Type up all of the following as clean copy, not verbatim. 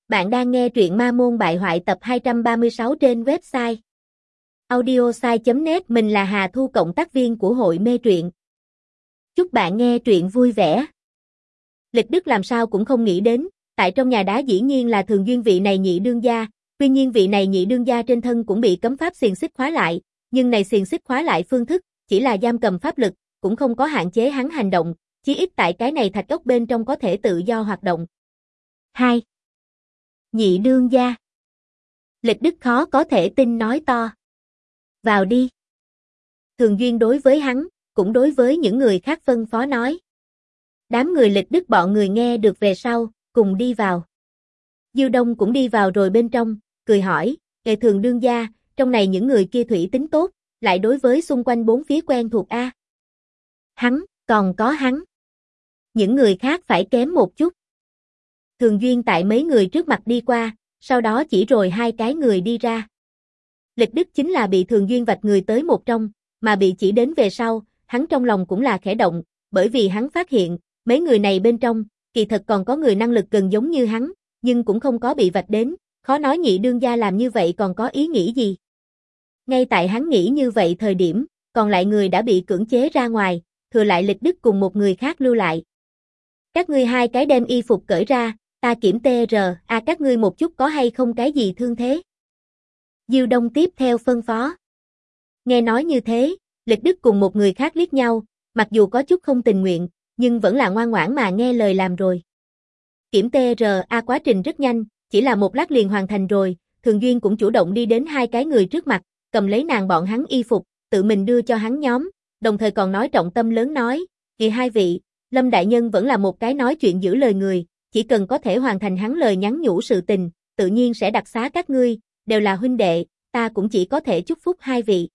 Bạn đang nghe truyện Ma Môn Bại Hoại tập 236 trên website audiosai.net. Mình là Hà Thu, cộng tác viên của hội mê truyện. Chúc bạn nghe truyện vui vẻ. Lịch Đức làm sao cũng không nghĩ đến, tại trong nhà đá dĩ nhiên là Thường Duyên vị này nhị đương gia, tuy nhiên vị này nhị đương gia trên thân cũng bị cấm pháp xiềng xích khóa lại, nhưng này xiềng xích khóa lại phương thức, chỉ là giam cầm pháp lực, cũng không có hạn chế hắn hành động, chí ít tại cái này thạch ốc bên trong có thể tự do hoạt động. 2. Nhị đương gia. Lịch Đức khó có thể tin nói to. Vào đi. Thường Duyên đối với hắn, cũng đối với những người khác phân phó nói. Đám người Lịch Đức bọn người nghe được về sau, cùng đi vào. Diêu Đông cũng đi vào rồi bên trong, cười hỏi, Ê Thường đương gia, trong này những người kia thủy tính tốt, lại đối với xung quanh bốn phía quen thuộc a. Hắn, còn có hắn. Những người khác phải kém một chút. Thường Duyên tại mấy người trước mặt đi qua, sau đó chỉ rồi hai cái người đi ra. Lịch Đức chính là bị Thường Duyên vạch người tới một trong, mà bị chỉ đến về sau, hắn trong lòng cũng là khẽ động, bởi vì hắn phát hiện, mấy người này bên trong, kỳ thật còn có người năng lực gần giống như hắn, nhưng cũng không có bị vạch đến, khó nói nhị đương gia làm như vậy còn có ý nghĩ gì. Ngay tại hắn nghĩ như vậy thời điểm, còn lại người đã bị cưỡng chế ra ngoài, thừa lại Lịch Đức cùng một người khác lưu lại. Các ngươi hai cái đem y phục cởi ra, ta kiểm các ngươi một chút có hay không cái gì thương thế. Diêu Đông tiếp theo phân phó. Nghe nói như thế, Lịch Đức cùng một người khác liếc nhau, mặc dù có chút không tình nguyện, nhưng vẫn là ngoan ngoãn mà nghe lời làm rồi. Kiểm quá trình rất nhanh, chỉ là một lát liền hoàn thành rồi, Thường Duyên cũng chủ động đi đến hai cái người trước mặt, cầm lấy nàng bọn hắn y phục, tự mình đưa cho hắn nhóm, đồng thời còn nói trọng tâm lớn nói, kìa hai vị, Lâm đại nhân vẫn là một cái nói chuyện giữ lời người, chỉ cần có thể hoàn thành hắn lời nhắn nhủ sự tình, tự nhiên sẽ đặc xá các ngươi, đều là huynh đệ, ta cũng chỉ có thể chúc phúc hai vị.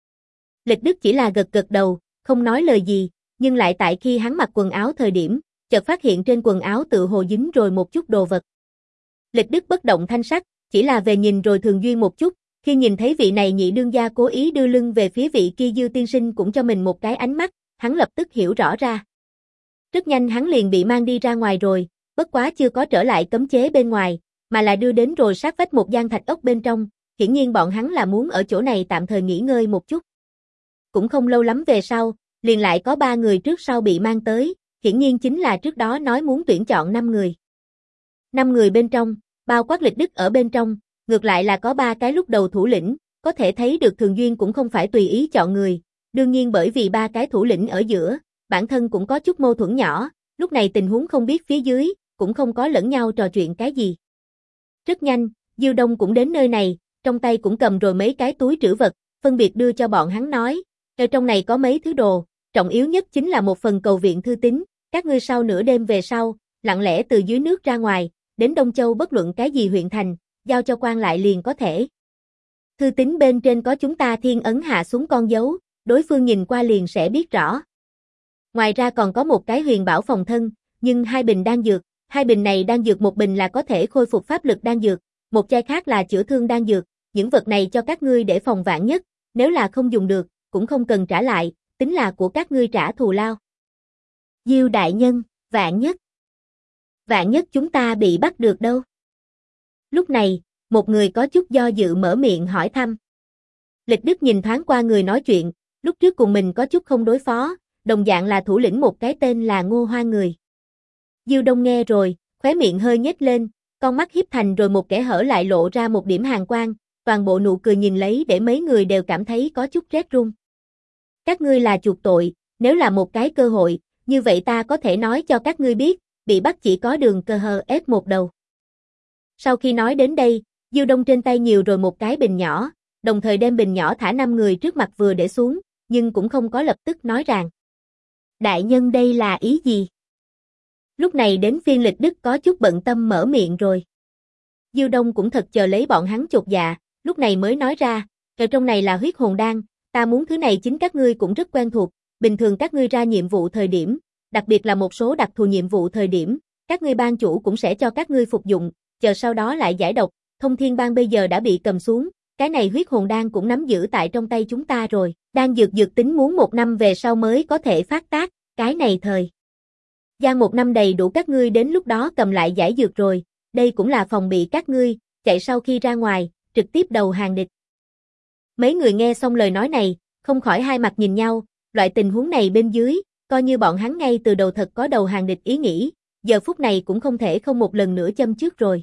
Lịch Đức chỉ là gật gật đầu, không nói lời gì, nhưng lại tại khi hắn mặc quần áo thời điểm, chợt phát hiện trên quần áo tự hồ dính rồi một chút đồ vật. Lịch Đức bất động thanh sắc, chỉ là về nhìn rồi Thường Duyên một chút, khi nhìn thấy vị này nhị đương gia cố ý đưa lưng về phía vị kia Dư tiên sinh cũng cho mình một cái ánh mắt, hắn lập tức hiểu rõ ra. Rất nhanh hắn liền bị mang đi ra ngoài rồi, bất quá chưa có trở lại cấm chế bên ngoài, mà là đưa đến rồi sát vách một gian thạch ốc bên trong, hiển nhiên bọn hắn là muốn ở chỗ này tạm thời nghỉ ngơi một chút. Cũng không lâu lắm về sau, liền lại có 3 người trước sau bị mang tới, hiển nhiên chính là trước đó nói muốn tuyển chọn 5 người. 5 người bên trong, bao quát Lịch Đức ở bên trong, ngược lại là có 3 cái lúc đầu thủ lĩnh, có thể thấy được Thường Duyên cũng không phải tùy ý chọn người, đương nhiên bởi vì 3 cái thủ lĩnh ở giữa, bản thân cũng có chút mâu thuẫn nhỏ, lúc này tình huống không biết phía dưới, cũng không có lẫn nhau trò chuyện cái gì. Rất nhanh, Diêu Đông cũng đến nơi này, trong tay cũng cầm rồi mấy cái túi trữ vật, phân biệt đưa cho bọn hắn nói, ở trong này có mấy thứ đồ, trọng yếu nhất chính là một phần cầu viện thư tín, các ngươi sau nửa đêm về sau, lặng lẽ từ dưới nước ra ngoài, đến Đông Châu bất luận cái gì huyện thành, giao cho quan lại liền có thể. Thư tín bên trên có chúng ta thiên ấn hạ xuống con dấu, đối phương nhìn qua liền sẽ biết rõ. Ngoài ra còn có một cái huyền bảo phòng thân, nhưng 2 bình đan dược, 2 bình này đan dược, một bình là có thể khôi phục pháp lực đan dược, một chai khác là chữa thương đan dược, những vật này cho các ngươi để phòng vạn nhất, nếu là không dùng được, cũng không cần trả lại, tính là của các ngươi trả thù lao. Diêu đại nhân, vạn nhất. Vạn nhất chúng ta bị bắt được đâu? Lúc này, một người có chút do dự mở miệng hỏi thăm. Lịch Đức nhìn thoáng qua người nói chuyện, lúc trước cùng mình có chút không đối phó, đồng dạng là thủ lĩnh một cái tên là Ngô Hoa người. Diêu Đông nghe rồi, khóe miệng hơi nhếch lên, con mắt híp thành rồi một kẻ hở lại lộ ra một điểm hàn quang, toàn bộ nụ cười nhìn lấy để mấy người đều cảm thấy có chút rét run. Các ngươi là chuộc tội, nếu là một cái cơ hội, như vậy ta có thể nói cho các ngươi biết, bị bắt chỉ có đường cơ hờ ép một đầu. Sau khi nói đến đây, Diêu Đông trên tay nhiều rồi một cái bình nhỏ, đồng thời đem bình nhỏ thả 5 người trước mặt vừa để xuống, nhưng cũng không có lập tức nói rằng. Đại nhân đây là ý gì? Lúc này đến phiên Lịch Đức có chút bận tâm mở miệng rồi. Diêu Đông cũng thật chờ lấy bọn hắn chột dạ, lúc này mới nói ra, ở trong này là huyết hồn đan, ta muốn thứ này chính các ngươi cũng rất quen thuộc, bình thường các ngươi ra nhiệm vụ thời điểm, đặc biệt là một số đặc thù nhiệm vụ thời điểm, các ngươi ban chủ cũng sẽ cho các ngươi phục dụng, chờ sau đó lại giải độc, Thông Thiên Bang bây giờ đã bị cầm xuống, cái này huyết hồn đan cũng nắm giữ tại trong tay chúng ta rồi, đan dược tính muốn 1 năm về sau mới có thể phát tác, cái này thời gian 1 năm đầy đủ các ngươi đến lúc đó cầm lại giải dược rồi, đây cũng là phòng bị các ngươi, chạy sau khi ra ngoài, trực tiếp đầu hàng địch. Mấy người nghe xong lời nói này, không khỏi hai mặt nhìn nhau, loại tình huống này bên dưới, coi như bọn hắn ngay từ đầu thật có đầu hàng địch ý nghĩ, giờ phút này cũng không thể không một lần nữa châm trước rồi.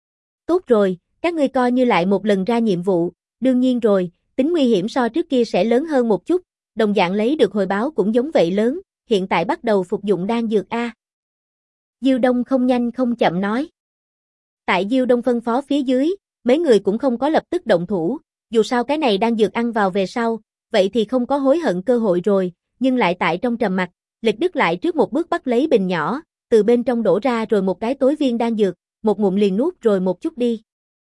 Tốt rồi, các ngươi coi như lại một lần ra nhiệm vụ, đương nhiên rồi, tính nguy hiểm so trước kia sẽ lớn hơn một chút, đồng dạng lấy được hồi báo cũng giống vậy lớn, hiện tại bắt đầu phục dụng đan dược A. Diêu Đông không nhanh không chậm nói. Tại Diêu Đông phân phó phía dưới, mấy người cũng không có lập tức động thủ, dù sao cái này đan dược ăn vào về sau, vậy thì không có hối hận cơ hội rồi, nhưng lại tại trong trầm mặc, Lịch Đức lại trước một bước bắt lấy bình nhỏ, từ bên trong đổ ra rồi một cái tối viên đan dược, một ngụm liền nuốt rồi một chút đi.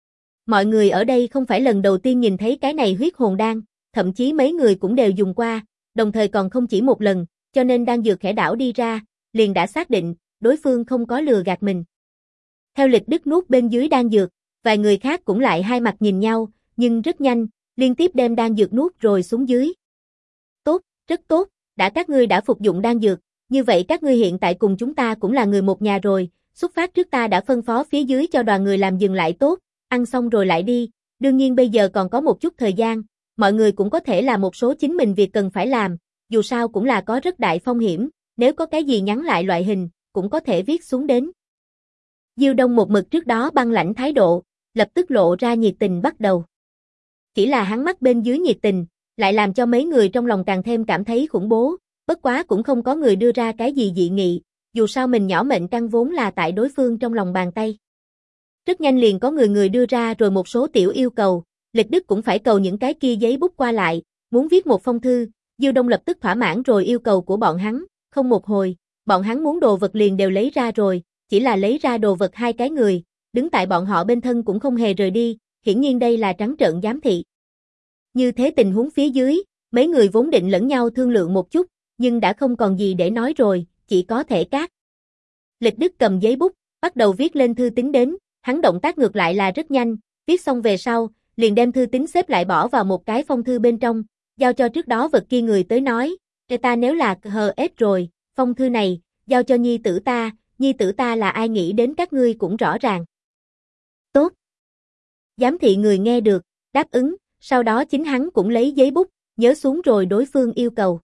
Mọi người ở đây không phải lần đầu tiên nhìn thấy cái này huyết hồn đan, thậm chí mấy người cũng đều dùng qua, đồng thời còn không chỉ một lần, cho nên đan dược khẽ đảo đi ra, liền đã xác định, đối phương không có lừa gạt mình. Theo Lịch Đức nuốt bên dưới đan dược, vài người khác cũng lại hai mặt nhìn nhau, nhưng rất nhanh, liên tiếp đem đan dược nuốt rồi xuống dưới. Tốt, rất tốt, đã các ngươi đã phục dụng đan dược, như vậy các ngươi hiện tại cùng chúng ta cũng là người một nhà rồi, xuất phát trước ta đã phân phó phía dưới cho đoàn người làm dừng lại tốt, ăn xong rồi lại đi, đương nhiên bây giờ còn có một chút thời gian, mọi người cũng có thể làm một số chính mình việc cần phải làm, dù sao cũng là có rất đại phong hiểm, nếu có cái gì nhắn lại loại hình, cũng có thể viết xuống đến. Diêu Đông một mực trước đó băng lãnh thái độ, lập tức lộ ra nhiệt tình bắt đầu. Chỉ là hắn mắt bên dưới nhiệt tình, lại làm cho mấy người trong lòng càng thêm cảm thấy khủng bố, bất quá cũng không có người đưa ra cái gì dị nghị, dù sao mình nhỏ mệnh căn vốn là tại đối phương trong lòng bàn tay. Rất nhanh liền có người đưa ra rồi một số tiểu yêu cầu, Lịch Đức cũng phải cầu những cái kia giấy bút qua lại, muốn viết một phong thư, Diêu Đông lập tức thỏa mãn rồi yêu cầu của bọn hắn, không một hồi, bọn hắn muốn đồ vật liền đều lấy ra rồi, chỉ là lấy ra đồ vật hai cái người, đứng tại bọn họ bên thân cũng không hề rời đi, hiển nhiên đây là trắng trợn giám thị. Như thế tình huống phía dưới, mấy người vốn định lẫn nhau thương lượng một chút, nhưng đã không còn gì để nói rồi, chỉ có thể cát. Lịch Đức cầm giấy bút, bắt đầu viết lên thư tín đến, hắn động tác ngược lại là rất nhanh, viết xong về sau, liền đem thư tín xếp lại bỏ vào một cái phong thư bên trong, giao cho trước đó vật kia người tới nói, ta nếu là HS rồi, phong thư này, giao cho nhi tử ta là ai nghĩ đến các ngươi cũng rõ ràng. Tốt. Giám thị người nghe được, đáp ứng, sau đó chính hắn cũng lấy giấy bút, nhớ xuống rồi đối phương yêu cầu.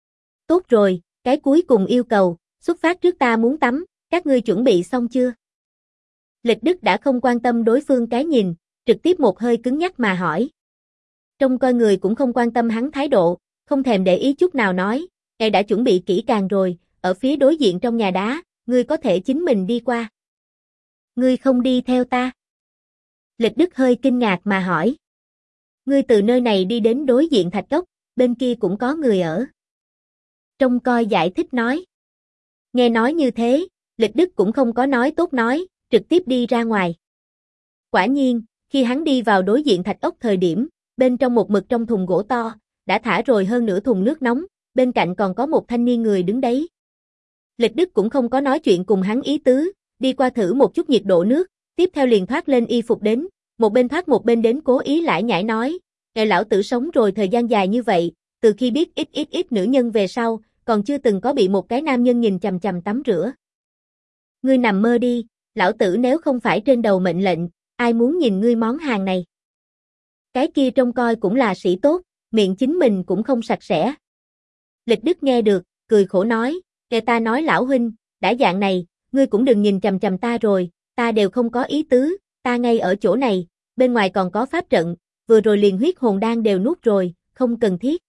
Tốt rồi, cái cuối cùng yêu cầu, xuất phát trước ta muốn tắm, các ngươi chuẩn bị xong chưa? Lịch Đức đã không quan tâm đối phương cái nhìn, trực tiếp một hơi cứng nhắc mà hỏi. Trông coi người cũng không quan tâm hắn thái độ, không thèm để ý chút nào nói, ngài đã chuẩn bị kỹ càng rồi, ở phía đối diện trong nhà đá, ngươi có thể chính mình đi qua. Ngươi không đi theo ta? Lịch Đức hơi kinh ngạc mà hỏi. Ngươi từ nơi này đi đến đối diện thạch cốc, bên kia cũng có người ở. Trông coi giải thích nói. Nghe nói như thế, Lịch Đức cũng không có nói tốt nói, trực tiếp đi ra ngoài. Quả nhiên, khi hắn đi vào đối diện thạch ốc thời điểm, bên trong một mực trong thùng gỗ to, đã thả rồi hơn nửa thùng nước nóng, bên cạnh còn có một thanh niên người đứng đấy. Lịch Đức cũng không có nói chuyện cùng hắn ý tứ, đi qua thử một chút nhiệt độ nước, tiếp theo liền thoát lên y phục đến, một bên thoát một bên đến cố ý lải nhải nói, ngài lão tử sống rồi thời gian dài như vậy, từ khi biết ít nữ nhân về sau, còn chưa từng có bị một cái nam nhân nhìn chằm chằm tắm rửa. Ngươi nằm mơ đi, lão tử nếu không phải trên đầu mệnh lệnh, ai muốn nhìn ngươi món hàng này. Cái kia trông coi cũng là sĩ tốt, miệng chính mình cũng không sạch sẽ. Lịch Đức nghe được, cười khổ nói, kẻ ta nói lão huynh, đã dạng này, ngươi cũng đừng nhìn chằm chằm ta rồi, ta đều không có ý tứ, ta ngay ở chỗ này, bên ngoài còn có pháp trận, vừa rồi liền huyết hồn đan đều nuốt rồi, không cần thiết.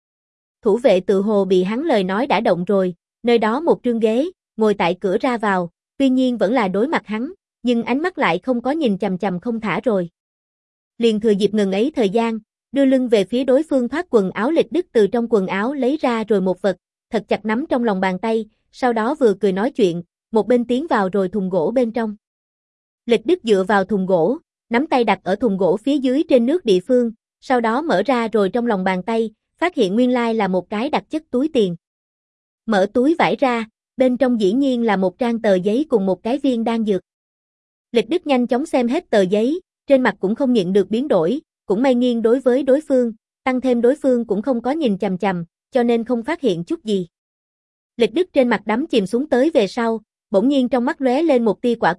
Thủ vệ tự hồ bị hắn lời nói đã động rồi, nơi đó một trương ghế, ngồi tại cửa ra vào, tuy nhiên vẫn là đối mặt hắn, nhưng ánh mắt lại không có nhìn chằm chằm không thả rồi. Liền thừa dịp ngừng ấy thời gian, đưa lưng về phía đối phương thoát quần áo. Lịch Đức từ trong quần áo lấy ra rồi một vật, thật chặt nắm trong lòng bàn tay, sau đó vừa cười nói chuyện, một bên tiến vào rồi thùng gỗ bên trong. Lịch Đức dựa vào thùng gỗ, nắm tay đặt ở thùng gỗ phía dưới trên nước địa phương, sau đó mở ra rồi trong lòng bàn tay, phát hiện nguyên lai là một cái đặc chất túi tiền. Mở túi vải ra, bên trong dĩ nhiên là một trang tờ giấy cùng một cái viên đan dược. Lịch Đức nhanh chóng xem hết tờ giấy, trên mặt cũng không nhịn được biến đổi, cũng may nghiêng đối với đối phương, tăng thêm đối phương cũng không có nhìn chằm chằm, cho nên không phát hiện chút gì. Lịch Đức trên mặt đắm chìm xuống tới về sau, bỗng nhiên trong mắt lóe lên một tia quả quyết,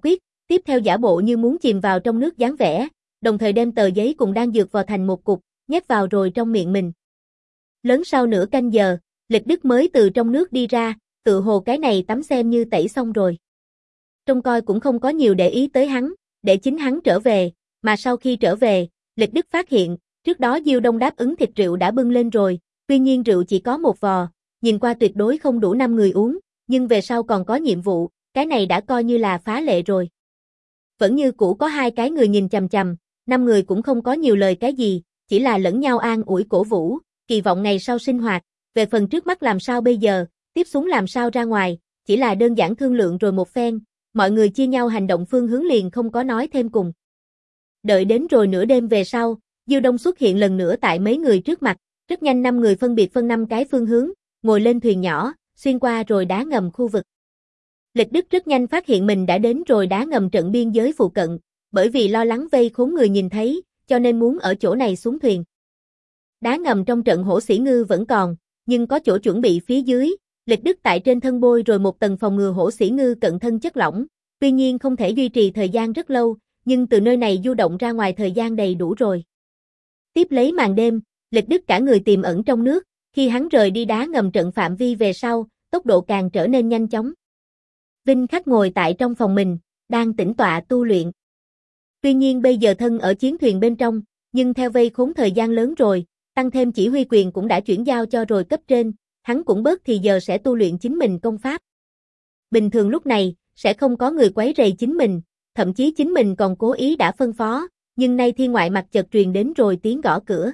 tiếp theo giả bộ như muốn chìm vào trong nước dáng vẻ, đồng thời đem tờ giấy cùng đan dược vào thành một cục, nhét vào rồi trong miệng mình. Lớn sau nửa canh giờ, Lịch Đức mới từ trong nước đi ra, tự hồ cái này tắm xem như tẩy xong rồi. Trông coi cũng không có nhiều để ý tới hắn, để chính hắn trở về, mà sau khi trở về, Lịch Đức phát hiện, trước đó Diêu Đông đáp ứng thịt rượu đã bưng lên rồi, tuy nhiên rượu chỉ có một vò, nhìn qua tuyệt đối không đủ 5 người uống, nhưng về sau còn có nhiệm vụ, cái này đã coi như là phá lệ rồi. Vẫn như cũ có 2 cái người nhìn chằm chằm, 5 người cũng không có nhiều lời cái gì, chỉ là lẫn nhau an ủi cổ vũ, kỳ vọng ngày sau sinh hoạt, về phần trước mắt làm sao bây giờ, tiếp xuống làm sao ra ngoài, chỉ là đơn giản thương lượng rồi một phen, mọi người chia nhau hành động phương hướng liền không có nói thêm cùng. Đợi đến rồi nửa đêm về sau, Diêu Đông xuất hiện lần nữa tại mấy người trước mặt, rất nhanh 5 người phân biệt phân 5 cái phương hướng, ngồi lên thuyền nhỏ, xuyên qua rồi đá ngầm khu vực. Lịch Đức rất nhanh phát hiện mình đã đến rồi đá ngầm trận biên giới phụ cận, bởi vì lo lắng vây khốn người nhìn thấy, cho nên muốn ở chỗ này xuống thuyền. Đá ngầm trong trận hổ sĩ ngư vẫn còn, nhưng có chỗ chuẩn bị phía dưới, Lịch Đức tại trên thân bôi rồi một tầng phòng ngừa hổ sĩ ngư cận thân chất lỏng, tuy nhiên không thể duy trì thời gian rất lâu, nhưng từ nơi này du động ra ngoài thời gian đầy đủ rồi. Tiếp lấy màn đêm, Lịch Đức cả người tiềm ẩn trong nước, khi hắn rời đi đá ngầm trận phạm vi về sau, tốc độ càng trở nên nhanh chóng. Vinh Khắc ngồi tại trong phòng mình, đang tĩnh tọa tu luyện. Tuy nhiên bây giờ thân ở chiến thuyền bên trong, nhưng theo vây khốn thời gian lớn rồi, tăng thêm chỉ huy quyền cũng đã chuyển giao cho rồi cấp trên, hắn cũng bớt thì giờ sẽ tu luyện chính mình công pháp. Bình thường lúc này, sẽ không có người quấy rầy chính mình, thậm chí chính mình còn cố ý đã phân phó, nhưng nay thiên ngoại mặt chợt truyền đến rồi tiếng gõ cửa.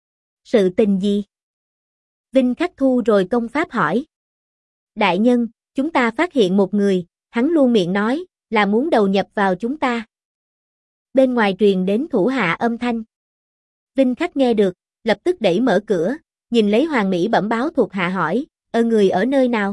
Sự tình gì? Vinh Khắc thu rồi công pháp hỏi. Đại nhân, chúng ta phát hiện một người, hắn luôn miệng nói, là muốn đầu nhập vào chúng ta. Bên ngoài truyền đến thủ hạ âm thanh. Vinh Khắc nghe được, lập tức đẩy mở cửa, nhìn lấy Hoàng Mỹ bẩm báo thuộc hạ hỏi, người ở nơi nào?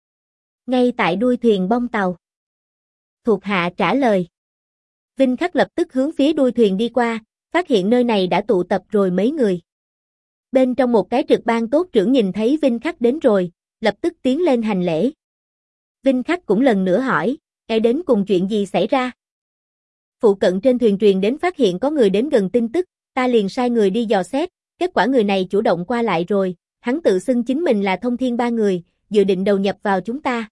Ngay tại đuôi thuyền bong tàu. Thuộc hạ trả lời. Vinh Khắc lập tức hướng phía đuôi thuyền đi qua, phát hiện nơi này đã tụ tập rồi mấy người. Bên trong một cái trực ban tốt trưởng nhìn thấy Vinh Khắc đến rồi, lập tức tiến lên hành lễ. Vinh Khắc cũng lần nữa hỏi, đến cùng chuyện gì xảy ra? Phụ cận trên thuyền truyền đến phát hiện có người đến gần tin tức, ta liền sai người đi dò xét, kết quả người này chủ động qua lại rồi, hắn tự xưng chính mình là Thông Thiên Ba người, dự định đầu nhập vào chúng ta.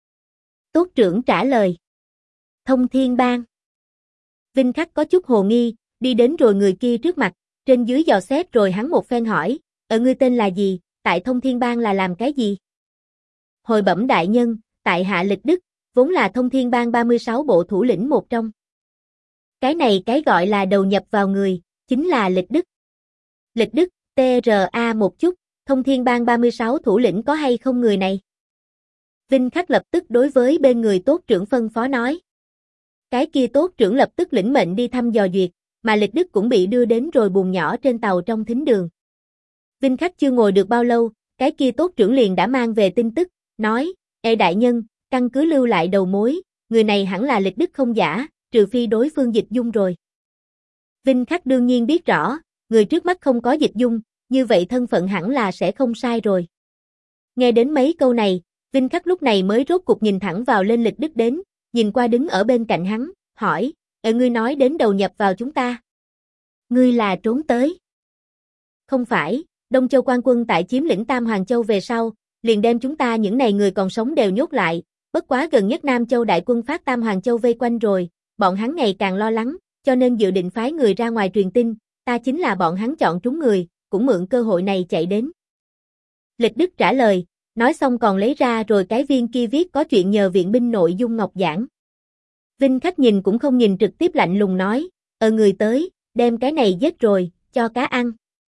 Tốt trưởng trả lời. Thông Thiên Bang. Vinh Khắc có chút hồ nghi, đi đến rồi người kia trước mặt, trên dưới dò xét rồi hắn một phen hỏi, ngươi tên là gì, tại Thông Thiên Bang là làm cái gì? Hồi bẩm đại nhân, tại hạ Lịch Đức, vốn là Thông Thiên Bang 36 bộ thủ lĩnh một trong. Cái này cái gọi là đầu nhập vào người, chính là Lịch Đức. Lịch Đức, TRA một chút, Thông Thiên Bang 36 thủ lĩnh có hay không người này? Vinh Khắc lập tức đối với bên người tốt trưởng phân phó nói. Cái kia tốt trưởng lập tức lĩnh mệnh đi thăm dò duyệt, mà Lịch Đức cũng bị đưa đến rồi buồng nhỏ trên tàu trong thính đường. Vinh Khắc chưa ngồi được bao lâu, cái kia tốt trưởng liền đã mang về tin tức, nói, đại nhân, căn cứ lưu lại đầu mối, người này hẳn là Lịch Đức không giả, trừ phi đối phương Dịch Dung rồi. Vinh Khắc đương nhiên biết rõ, người trước mắt không có Dịch Dung, như vậy thân phận hẳn là sẽ không sai rồi. Nghe đến mấy câu này, Vinh Khắc lúc này mới rốt cục nhìn thẳng vào lên Lịch Đức đến, nhìn qua đứng ở bên cạnh hắn, hỏi, ngươi nói đến đầu nhập vào chúng ta. Ngươi là trốn tới. Không phải, Đông Châu quan quân tại chiếm lĩnh Tam Hoàng Châu về sau, liền đem chúng ta những này người còn sống đều nhốt lại, bất quá gần nhất Nam Châu đại quân phát Tam Hoàng Châu vây quanh rồi, bọn hắn ngày càng lo lắng, cho nên dự định phái người ra ngoài truyền tin, ta chính là bọn hắn chọn trúng người, cũng mượn cơ hội này chạy đến. Lịch Đức trả lời, nói xong còn lấy ra rồi cái viên kia viết có chuyện nhờ viện binh nội dung ngọc giảng. Vinh Khắc nhìn cũng không nhìn trực tiếp lạnh lùng nói, người tới, đem cái này giết rồi, cho cá ăn.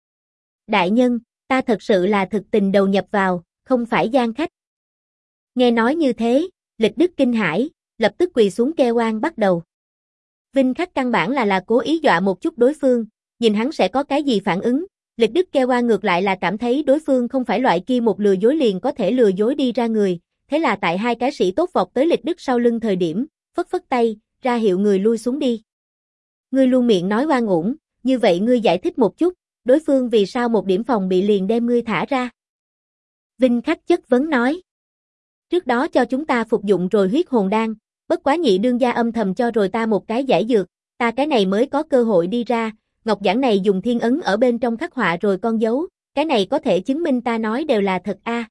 Đại nhân, ta thật sự là thực tình đầu nhập vào, không phải gian khách. Nghe nói như thế, Lịch Đức kinh hãi, lập tức quỳ xuống kêu oan bắt đầu. Vinh Khắc căn bản là cố ý dọa một chút đối phương, nhìn hắn sẽ có cái gì phản ứng. Lịch Đức kêu oan ngược lại là cảm thấy đối phương không phải loại kia một lừa dối liền có thể lừa dối đi ra người, thế là tại hai cái sĩ tốt vọt tới Lịch Đức sau lưng thời điểm, phất phất tay, ra hiệu người lui xuống đi. Ngươi luôn miệng nói oan uổng, như vậy ngươi giải thích một chút, đối phương vì sao một điểm phòng bị liền đem ngươi thả ra. Vinh Khắc chất vấn nói. Trước đó cho chúng ta phục dụng rồi huyết hồn đan, Bất quá nhị đương gia âm thầm cho rồi ta một cái giải dược, ta cái này mới có cơ hội đi ra, ngọc giản này dùng thiên ấn ở bên trong khắc họa rồi con dấu, cái này có thể chứng minh ta nói đều là thật a.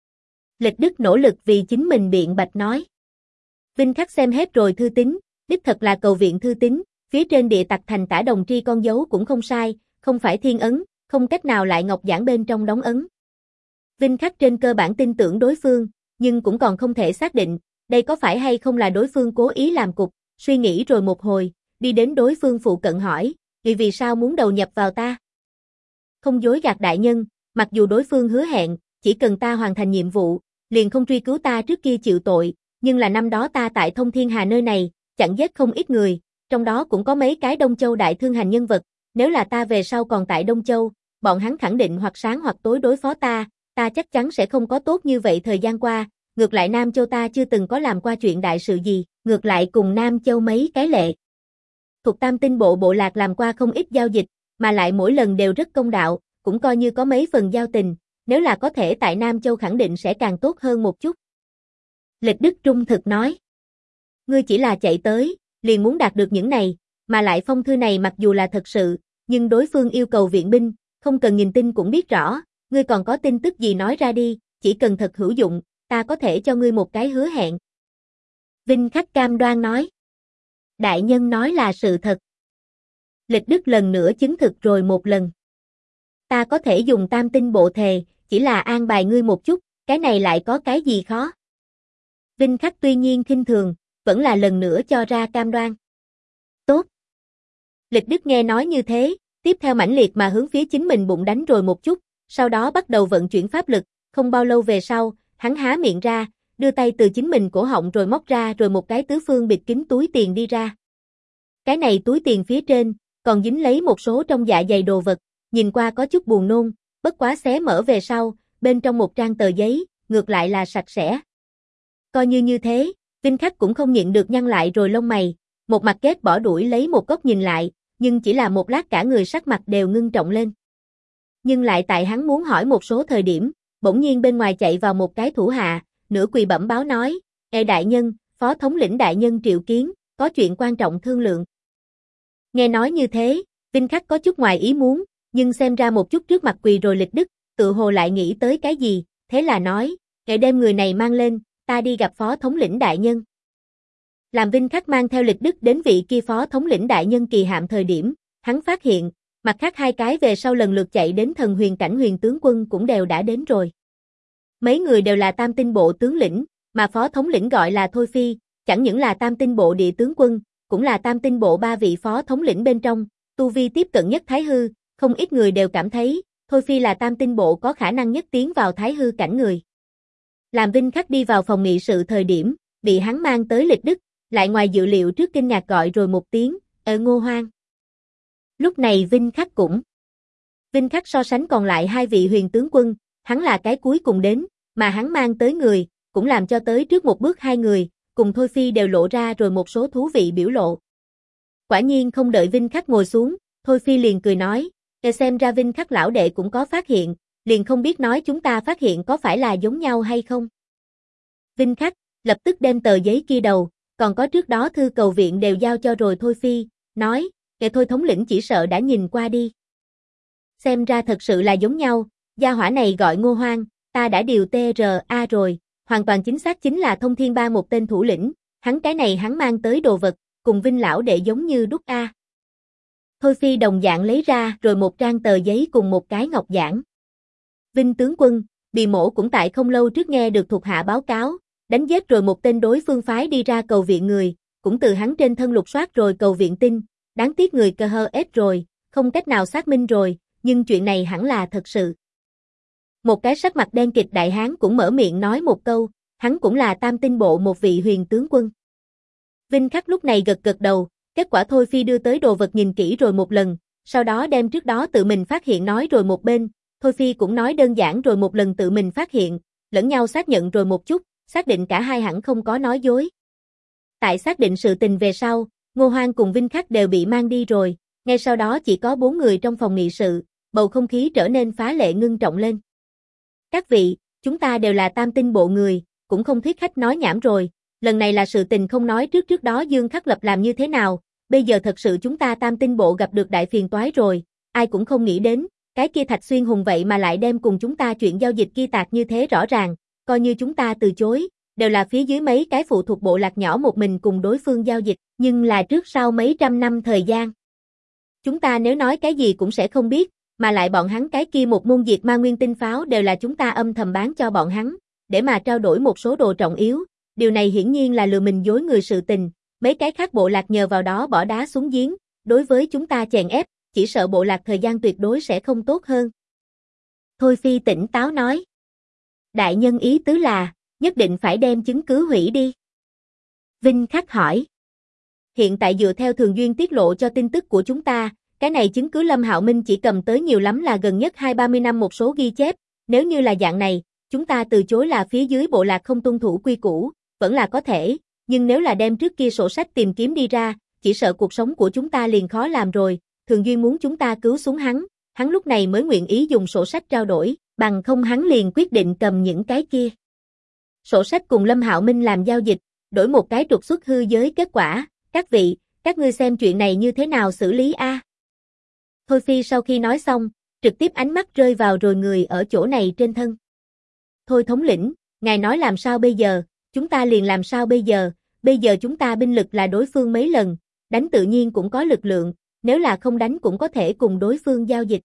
Lịch Đức nỗ lực vì chính mình biện bạch nói. Vinh Khắc xem hết rồi thư tín, đích thật là cầu viện thư tín, phía trên địa tặc thành tả đồng tri con dấu cũng không sai, không phải thiên ấn, không cách nào lại ngọc giản bên trong đóng ấn. Vinh Khắc trên cơ bản tin tưởng đối phương, nhưng cũng còn không thể xác định, đây có phải hay không là đối phương cố ý làm cục, suy nghĩ rồi một hồi, đi đến đối phương phụ cận hỏi, vì sao muốn đầu nhập vào ta? Không dối gạt đại nhân, mặc dù đối phương hứa hẹn, chỉ cần ta hoàn thành nhiệm vụ, liền không truy cứu ta trước kia chịu tội, nhưng là năm đó ta tại Thông Thiên Hà nơi này, chặn giết không ít người, trong đó cũng có mấy cái Đông Châu đại thương hành nhân vật, nếu là ta về sau còn tại Đông Châu, bọn hắn khẳng định hoặc sáng hoặc tối đối phó ta chắc chắn sẽ không có tốt như vậy thời gian qua, ngược lại Nam Châu ta chưa từng có làm qua chuyện đại sự gì, ngược lại cùng Nam Châu mấy cái lệ. Thuộc Tam Tinh bộ bộ lạc làm qua không ít giao dịch, mà lại mỗi lần đều rất công đạo, cũng coi như có mấy phần giao tình, nếu là có thể tại Nam Châu khẳng định sẽ càng tốt hơn một chút. Lịch Đức trung thực nói. Ngươi chỉ là chạy tới, liền muốn đạt được những này, mà lại phong thư này mặc dù là thật sự, nhưng đối phương yêu cầu viện binh, không cần nhìn tin cũng biết rõ, ngươi còn có tin tức gì nói ra đi, chỉ cần thật hữu dụng, ta có thể cho ngươi một cái hứa hẹn. Vinh Khắc cam đoan nói. Đại nhân nói là sự thật. Lịch Đức lần nữa chứng thực rồi một lần. Ta có thể dùng tam tinh bộ thề, chỉ là an bài ngươi một chút, cái này lại có cái gì khó. Vinh Khắc tuy nhiên khinh thường, vẫn là lần nữa cho ra cam đoan. Tốt. Lịch Đức nghe nói như thế, tiếp theo mãnh liệt mà hướng phía chính mình bụng đánh rồi một chút, sau đó bắt đầu vận chuyển pháp lực, không bao lâu về sau, hắn há miệng ra, đưa tay từ chính mình cổ họng rồi móc ra rồi một cái tứ phương bịt kín túi tiền đi ra. Cái này túi tiền phía trên, còn dính lấy một số trong dạ dày đồ vật, nhìn qua có chút buồn nôn, bất quá xé mở về sau, bên trong một trang tờ giấy, ngược lại là sạch sẽ. Coi như thế, Vinh Khắc cũng không nhịn được nhăn lại rồi lông mày, một mặt ghét bỏ đuổi lấy một góc nhìn lại, nhưng chỉ là một lát cả người sắc mặt đều ngưng trọng lên. Nhưng lại tại hắn muốn hỏi một số thời điểm, bỗng nhiên bên ngoài chạy vào một cái thủ hạ, nửa quỳ bẩm báo nói, Ê đại nhân, phó thống lĩnh đại nhân triệu kiến, có chuyện quan trọng thương lượng. Nghe nói như thế, Vinh Khắc có chút ngoài ý muốn, nhưng xem ra một chút trước mặt quỳ rồi Lịch Đức, tự hồ lại nghĩ tới cái gì, thế là nói, Ê đem người này mang lên, ta đi gặp phó thống lĩnh đại nhân. Làm Vinh Khắc mang theo Lịch Đức đến vị kia phó thống lĩnh đại nhân kỳ hạm thời điểm, hắn phát hiện, mặt khác hai cái về sau lần lượt chạy đến thần huyền cảnh huyền tướng quân cũng đều đã đến rồi. Mấy người đều là tam tinh bộ tướng lĩnh, mà phó thống lĩnh gọi là Thôi Phi, chẳng những là tam tinh bộ địa tướng quân, cũng là tam tinh bộ ba vị phó thống lĩnh bên trong, tu vi tiếp cận nhất Thái Hư, không ít người đều cảm thấy, Thôi Phi là tam tinh bộ có khả năng nhất tiến vào Thái Hư cảnh người. Làm Vinh Khắc đi vào phòng nghị sự thời điểm, bị hắn mang tới Lịch Đức, lại ngoài dự liệu trước kinh ngạc gọi rồi một tiếng, Ngô Hoang. Lúc này Vinh Khắc so sánh còn lại hai vị huyền tướng quân, hắn là cái cuối cùng đến, mà hắn mang tới người, cũng làm cho tới trước một bước hai người, cùng Thôi Phi đều lộ ra rồi một số thú vị biểu lộ. Quả nhiên không đợi Vinh Khắc ngồi xuống, Thôi Phi liền cười nói, xem ra Vinh Khắc lão đệ cũng có phát hiện, liền không biết nói chúng ta phát hiện có phải là giống nhau hay không. Vinh Khắc lập tức đem tờ giấy kia đầu, còn có trước đó thư cầu viện đều giao cho rồi Thôi Phi, nói, Thôi thống lĩnh chỉ sợ đã nhìn qua đi. Xem ra thật sự là giống nhau, gia hỏa này gọi Ngô Hoang, ta đã điều TRA rồi, hoàn toàn chính xác chính là Thông Thiên Ba một tên thủ lĩnh, hắn mang tới đồ vật, cùng Vinh lão đệ giống như đúc A. Thôi Phi đồng dạng lấy ra rồi một trang tờ giấy cùng một cái ngọc giản. Vinh tướng quân, Bì Mổ cũng tại không lâu trước nghe được thuộc hạ báo cáo, đánh giết rồi một tên đối phương phái đi ra cầu viện người, cũng từ hắn trên thân lục soát rồi cầu viện tin, đáng tiếc người cơ hơ ết rồi, không cách nào xác minh rồi, nhưng chuyện này hẳn là thật sự. Một cái sắc mặt đen kịt đại hán cũng mở miệng nói một câu, hắn cũng là tam tinh bộ một vị huyền tướng quân. Vinh Khắc lúc này gật gật đầu, kết quả Thôi Phi đưa tới đồ vật nhìn kỹ rồi một lần, sau đó đem trước đó tự mình phát hiện nói rồi một bên, Thôi Phi cũng nói đơn giản rồi một lần tự mình phát hiện, lẫn nhau xác nhận rồi một chút, xác định cả hai hẳn không có nói dối. Tại xác định sự tình về sau, Ngô Hoang cùng Vinh Khắc đều bị mang đi rồi, ngay sau đó chỉ có 4 người trong phòng nghị sự, bầu không khí trở nên phá lệ ngưng trọng lên. Các vị, chúng ta đều là tam tinh bộ người, cũng không thuyết khách nói nhảm rồi, lần này là sự tình không nói trước đó Dương Khắc Lập làm như thế nào, bây giờ thật sự chúng ta Tam Tinh Bộ gặp được đại phiền toái rồi, ai cũng không nghĩ đến, cái kia Thạch Xuyên Hùng vậy mà lại đem cùng chúng ta chuyện giao dịch ghi tạc như thế rõ ràng, coi như chúng ta từ chối, đều là phía dưới mấy cái phụ thuộc bộ lạc nhỏ một mình cùng đối phương giao dịch, nhưng là trước sau mấy trăm năm thời gian. Chúng ta nếu nói cái gì cũng sẽ không biết, mà lại bọn hắn cái kia một môn diệt ma nguyên tinh pháo đều là chúng ta âm thầm bán cho bọn hắn, để mà trao đổi một số đồ trọng yếu, điều này hiển nhiên là lừa mình dối người sự tình, mấy cái khác bộ lạc nhờ vào đó bỏ đá xuống giếng, đối với chúng ta chèn ép, chỉ sợ bộ lạc thời gian tuyệt đối sẽ không tốt hơn. Thôi Phi tỉnh táo nói. Đại nhân ý tứ là, nhất định phải đem chứng cứ hủy đi. Vinh Khắc hỏi. Hiện tại dựa theo thường duyên tiết lộ cho tin tức của chúng ta, cái này chứng cứ Lâm Hạo Minh chỉ cầm tới nhiều lắm là gần nhất 20-30 năm một số ghi chép, nếu như là dạng này, chúng ta từ chối là phía dưới bộ lạc không tuân thủ quy củ, vẫn là có thể, nhưng nếu là đem trước kia sổ sách tìm kiếm đi ra, chỉ sợ cuộc sống của chúng ta liền khó làm rồi, thường duyên muốn chúng ta cứu xuống hắn lúc này mới nguyện ý dùng sổ sách trao đổi, bằng không hắn liền quyết định cầm những cái kia. Sổ sách cùng Lâm Hạo Minh làm giao dịch, đổi một cái trục xuất hư giới kết quả, các vị, các ngươi xem chuyện này như thế nào xử lý a? Thôi Phi sau khi nói xong, trực tiếp ánh mắt rơi vào rồi người ở chỗ này trên thân. Thôi thống lĩnh, ngài nói làm sao bây giờ, chúng ta liền làm sao bây giờ chúng ta binh lực là đối phương mấy lần, đánh tự nhiên cũng có lực lượng, nếu là không đánh cũng có thể cùng đối phương giao dịch.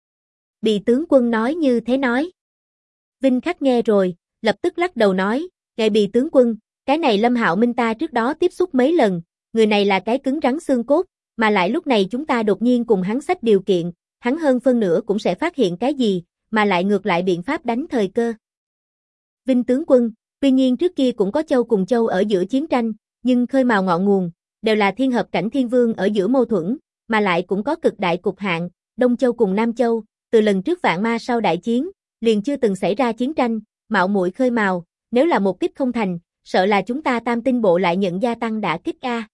Bị tướng quân nói như thế nói. Vinh Khắc nghe rồi, lập tức lắc đầu nói, ngài Bị tướng quân, cái này Lâm Hạo Minh ta trước đó tiếp xúc mấy lần, người này là cái cứng rắn xương cốt, mà lại lúc này chúng ta đột nhiên cùng hắn xách điều kiện, hắn hơn phân nửa cũng sẽ phát hiện cái gì, mà lại ngược lại biện pháp đánh thời cơ. Vinh tướng quân, tuy nhiên trước kia cũng có châu cùng châu ở giữa chiến tranh, nhưng khơi mào ngọn nguồn, đều là thiên hợp cảnh thiên vương ở giữa mâu thuẫn, mà lại cũng có cực đại cục hạn, Đông Châu cùng Nam Châu, từ lần trước Vạn Ma sau đại chiến, liền chưa từng xảy ra chiến tranh, mạo muội khơi mào, nếu là một kích không thành, sợ là chúng ta Tam Tinh Bộ lại nhận gia tăng đả kích a.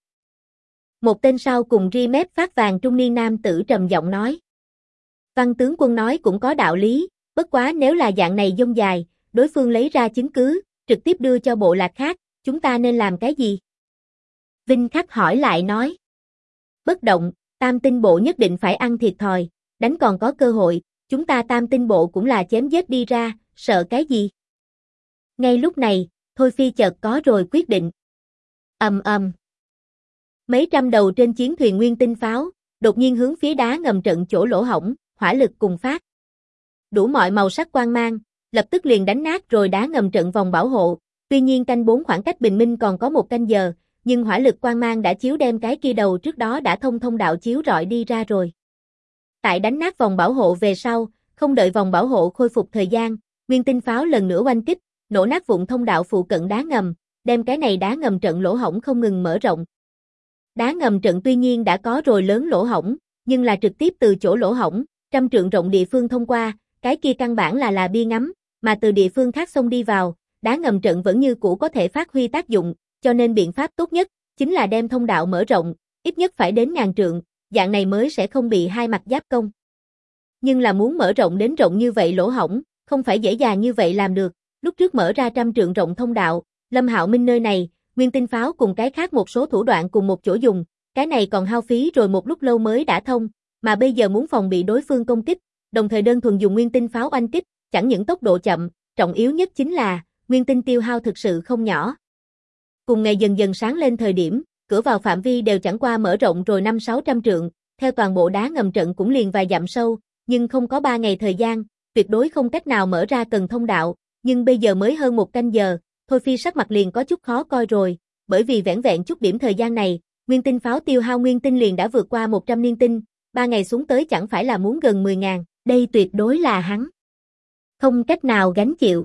Một tên sau cùng ri mép phát vàng trung niên nam tử trầm giọng nói. Văn tướng quân nói cũng có đạo lý, bất quá nếu là dạng này dông dài, đối phương lấy ra chứng cứ, trực tiếp đưa cho bộ lạc khác, chúng ta nên làm cái gì? Vinh Khắc hỏi lại nói. Bất động, Tam Tinh Bộ nhất định phải ăn thiệt thòi, đánh còn có cơ hội, chúng ta Tam Tinh Bộ cũng là chém giết đi ra, sợ cái gì? Ngay lúc này, Thôi Phi chợt có rồi quyết định. Mấy trăm đầu trên chiến thuyền nguyên tinh pháo, đột nhiên hướng phía đá ngầm trận chỗ lỗ hổng, hỏa lực cùng phát. Đủ mọi màu sắc quang mang, lập tức liền đánh nát rồi đá ngầm trận vòng bảo hộ, tuy nhiên canh 4 khoảng cách bình minh còn có 1 canh giờ, nhưng hỏa lực quang mang đã chiếu đem cái kia đầu trước đó đã thông đạo chiếu rọi đi ra rồi. Tại đánh nát vòng bảo hộ về sau, không đợi vòng bảo hộ khôi phục thời gian, nguyên tinh pháo lần nữa oanh kích, nổ nát vụn thông đạo phụ cận đá ngầm, đem cái này đá ngầm trận lỗ hổng không ngừng mở rộng. Đá ngầm trận tuy nhiên đã có rồi lớn lỗ hổng, nhưng là trực tiếp từ chỗ lỗ hổng, trăm trượng rộng địa phương thông qua, cái kia căn bản là bia ngắm, mà từ địa phương khác xông đi vào, đá ngầm trận vẫn như cũ có thể phát huy tác dụng, cho nên biện pháp tốt nhất chính là đem thông đạo mở rộng, ít nhất phải đến 1000 trượng, dạng này mới sẽ không bị hai mặt giáp công. Nhưng là muốn mở rộng đến rộng như vậy lỗ hổng, không phải dễ dàng như vậy làm được, lúc trước mở ra trăm trượng rộng thông đạo, Lâm Hạo Minh nơi này, nguyên tinh pháo cùng cái khác một số thủ đoạn cùng một chỗ dùng, cái này còn hao phí rồi một lúc lâu mới đã thông, mà bây giờ muốn phòng bị đối phương công kích, đồng thời đơn thuần dùng nguyên tinh pháo oanh kích, chẳng những tốc độ chậm, trọng yếu nhất chính là, nguyên tinh tiêu hao thực sự không nhỏ. Cùng ngày dần dần sáng lên thời điểm, cửa vào phạm vi đều chẳng qua mở rộng rồi 500-600 trượng, theo toàn bộ đá ngầm trận cũng liền vài dặm sâu, nhưng không có 3 ngày thời gian, tuyệt đối không cách nào mở ra cần thông đạo, nhưng bây giờ mới hơn 1 canh giờ, Thôi Phi sắc mặt liền có chút khó coi rồi, bởi vì vẻn vẹn chút điểm thời gian này, nguyên tinh pháo tiêu hao nguyên tinh liền đã vượt qua 100 niên tinh, 3 ngày xuống tới chẳng phải là muốn gần 10.000, đây tuyệt đối là hắn không cách nào gánh chịu.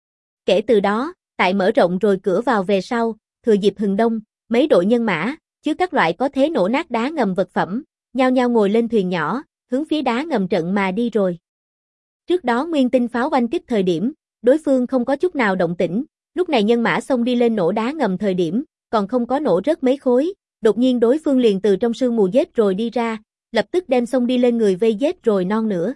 Kể từ đó, tại mở rộng rồi cửa vào về sau, thừa dịp hừng đông, mấy đội nhân mã, chứ các loại có thế nổ nát đá ngầm vật phẩm, nhao nhao ngồi lên thuyền nhỏ, hướng phía đá ngầm trận mà đi rồi. Trước đó nguyên tinh pháo oanh kích thời điểm, đối phương không có chút nào động tĩnh, lúc này nhân mã xông đi lên nổ đá ngầm thời điểm, còn không có nổ rớt mấy khối, đột nhiên đối phương liền từ trong sương mù giết rồi đi ra, lập tức đem xông đi lên người vây giết rồi non nữa.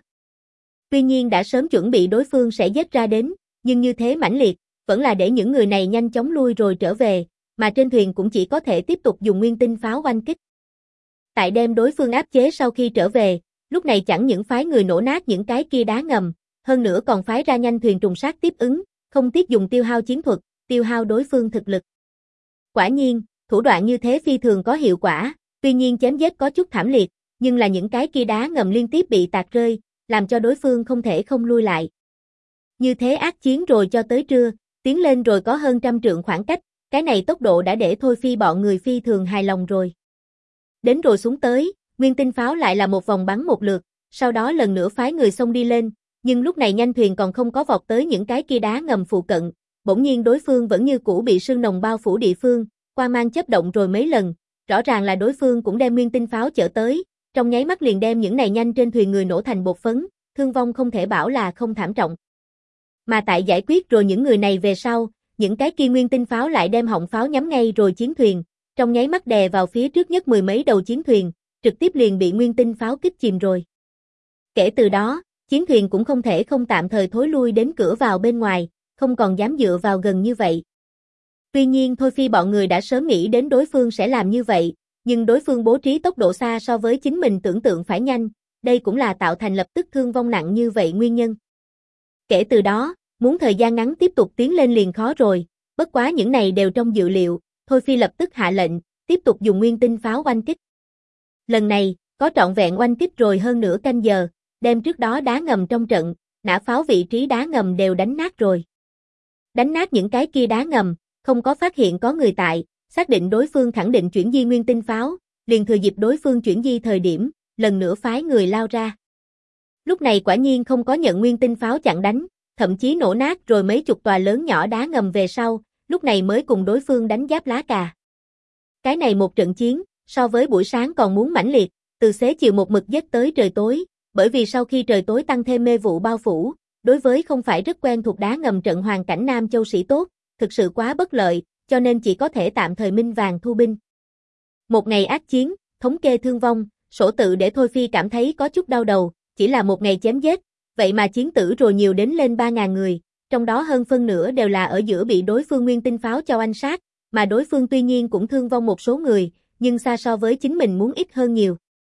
Tuy nhiên đã sớm chuẩn bị đối phương sẽ giết ra đến, nhưng như thế mãnh liệt, vẫn là để những người này nhanh chóng lui rồi trở về, mà trên thuyền cũng chỉ có thể tiếp tục dùng nguyên tinh pháo oanh kích. Tại đem đối phương áp chế sau khi trở về, lúc này chẳng những phái người nổ nát những cái kia đá ngầm, hơn nữa còn phái ra nhanh thuyền trùng sát tiếp ứng, không tiếc dùng tiêu hao chiến thuật, tiêu hao đối phương thực lực. Quả nhiên, thủ đoạn như thế phi thường có hiệu quả, tuy nhiên chém giết có chút thảm liệt, nhưng là những cái kia đá ngầm liên tiếp bị tạc rơi, làm cho đối phương không thể không lui lại. Như thế ác chiến rồi cho tới trưa, tiến lên rồi có hơn 100 trượng khoảng cách, cái này tốc độ đã để Thôi Phi bọn người phi thường hài lòng rồi. Đến rồi xuống tới, nguyên tinh pháo lại là một vòng bắn một lượt, sau đó lần nữa phái người xông đi lên, nhưng lúc này nhanh thuyền còn không có vọt tới những cái kia đá ngầm phụ cận, bỗng nhiên đối phương vẫn như cũ bị sương nồng bao phủ địa phương, quang mang chớp động rồi mấy lần, rõ ràng là đối phương cũng đem nguyên tinh pháo chở tới, trong nháy mắt liền đem những này nhanh trên thuyền người nổ thành bột phấn, thương vong không thể bảo là không thảm trọng. Mà tại giải quyết rồi những người này về sau, những cái kia nguyên tinh pháo lại đem họng pháo nhắm ngay rồi chiến thuyền, trong nháy mắt đè vào phía trước nhất mười mấy đầu chiến thuyền, trực tiếp liền bị nguyên tinh pháo kích chìm rồi. Kể từ đó, chiến thuyền cũng không thể không tạm thời thối lui đến cửa vào bên ngoài, không còn dám dựa vào gần như vậy. Tuy nhiên Thôi Phi bọn người đã sớm nghĩ đến đối phương sẽ làm như vậy, nhưng đối phương bố trí tốc độ xa so với chính mình tưởng tượng phải nhanh, đây cũng là tạo thành lập tức thương vong nặng như vậy nguyên nhân. Kể từ đó, muốn thời gian ngắn tiếp tục tiến lên liền khó rồi, bất quá những này đều trong dự liệu, Thôi Phi lập tức hạ lệnh, tiếp tục dùng nguyên tinh pháo oanh kích. Lần này, có trọn vẹn oanh kích rồi hơn nửa canh giờ, đem trước đó đá ngầm trong trận, nã pháo vị trí đá ngầm đều đánh nát rồi. Đánh nát những cái kia đá ngầm, không có phát hiện có người tại, xác định đối phương khẳng định chuyển di nguyên tinh pháo, liền thừa dịp đối phương chuyển di thời điểm, lần nữa phái người lao ra. Lúc này quả nhiên không có nhận nguyên tinh pháo chặn đánh, thậm chí nổ nát rồi mấy chục tòa lớn nhỏ đá ngầm về sau, lúc này mới cùng đối phương đánh giáp lá cà. Cái này một trận chiến, so với buổi sáng còn muốn mãnh liệt, từ xế chiều một mực giết tới trời tối, bởi vì sau khi trời tối tăng thêm mê vụ bao phủ, đối với không phải rất quen thuộc đá ngầm trận hoàn cảnh Nam Châu sĩ tốt, thực sự quá bất lợi, cho nên chỉ có thể tạm thời minh vàng thu binh. Một ngày ác chiến, thống kê thương vong, sổ tự để Thôi Phi cảm thấy có chút đau đầu, chỉ là một ngày chém giết, vậy mà chiến tử rồi nhiều đến lên 3.000 người, trong đó hơn phân nửa đều là ở giữa bị đối phương nguyên tinh pháo cho oanh sát, mà đối phương tuy nhiên cũng thương vong một số người, nhưng xa so với chính mình muốn ít hơn nhiều.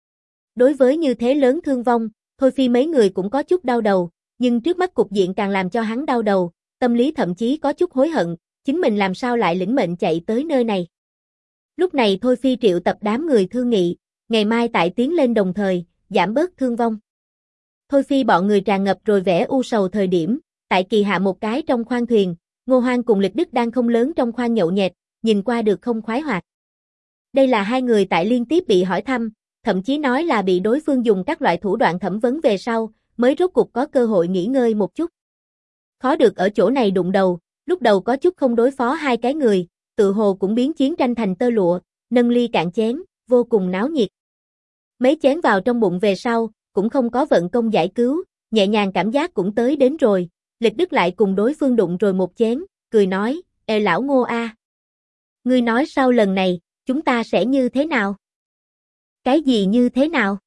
Đối với như thế lớn thương vong, Thôi Phi mấy người cũng có chút đau đầu, nhưng trước mắt cục diện càng làm cho hắn đau đầu, tâm lý thậm chí có chút hối hận, chính mình làm sao lại lĩnh mệnh chạy tới nơi này. Lúc này Thôi Phi triệu tập đám người thương nghị, ngày mai tại tiến lên đồng thời, giảm bớt thương vong. Thôi Phi bọn người tràn ngập rồi vẻ u sầu thời điểm, tại kỳ hạ một cái trong khoang thuyền, Ngô Hoang cùng Lịch Đức đang không lớn trong khoang nhậu nhẹt, nhìn qua được không khoái hoạt. Đây là hai người tại liên tiếp bị hỏi thăm, thậm chí nói là bị đối phương dùng các loại thủ đoạn thẩm vấn về sau, mới rốt cục có cơ hội nghỉ ngơi một chút. Khó được ở chỗ này đụng đầu, lúc đầu có chút không đối phó hai cái người, tự hồ cũng biến chiến tranh thành tơ lụa, nâng ly cạn chén, vô cùng náo nhiệt. Mấy chén vào trong bụng về sau, cũng không có vận công giải cứu, nhẹ nhàng cảm giác cũng tới đến rồi, Lịch Đức lại cùng đối phương đụng rồi một chén, cười nói, ê lão Ngô a, ngươi nói sau lần này, chúng ta sẽ như thế nào? Cái gì như thế nào?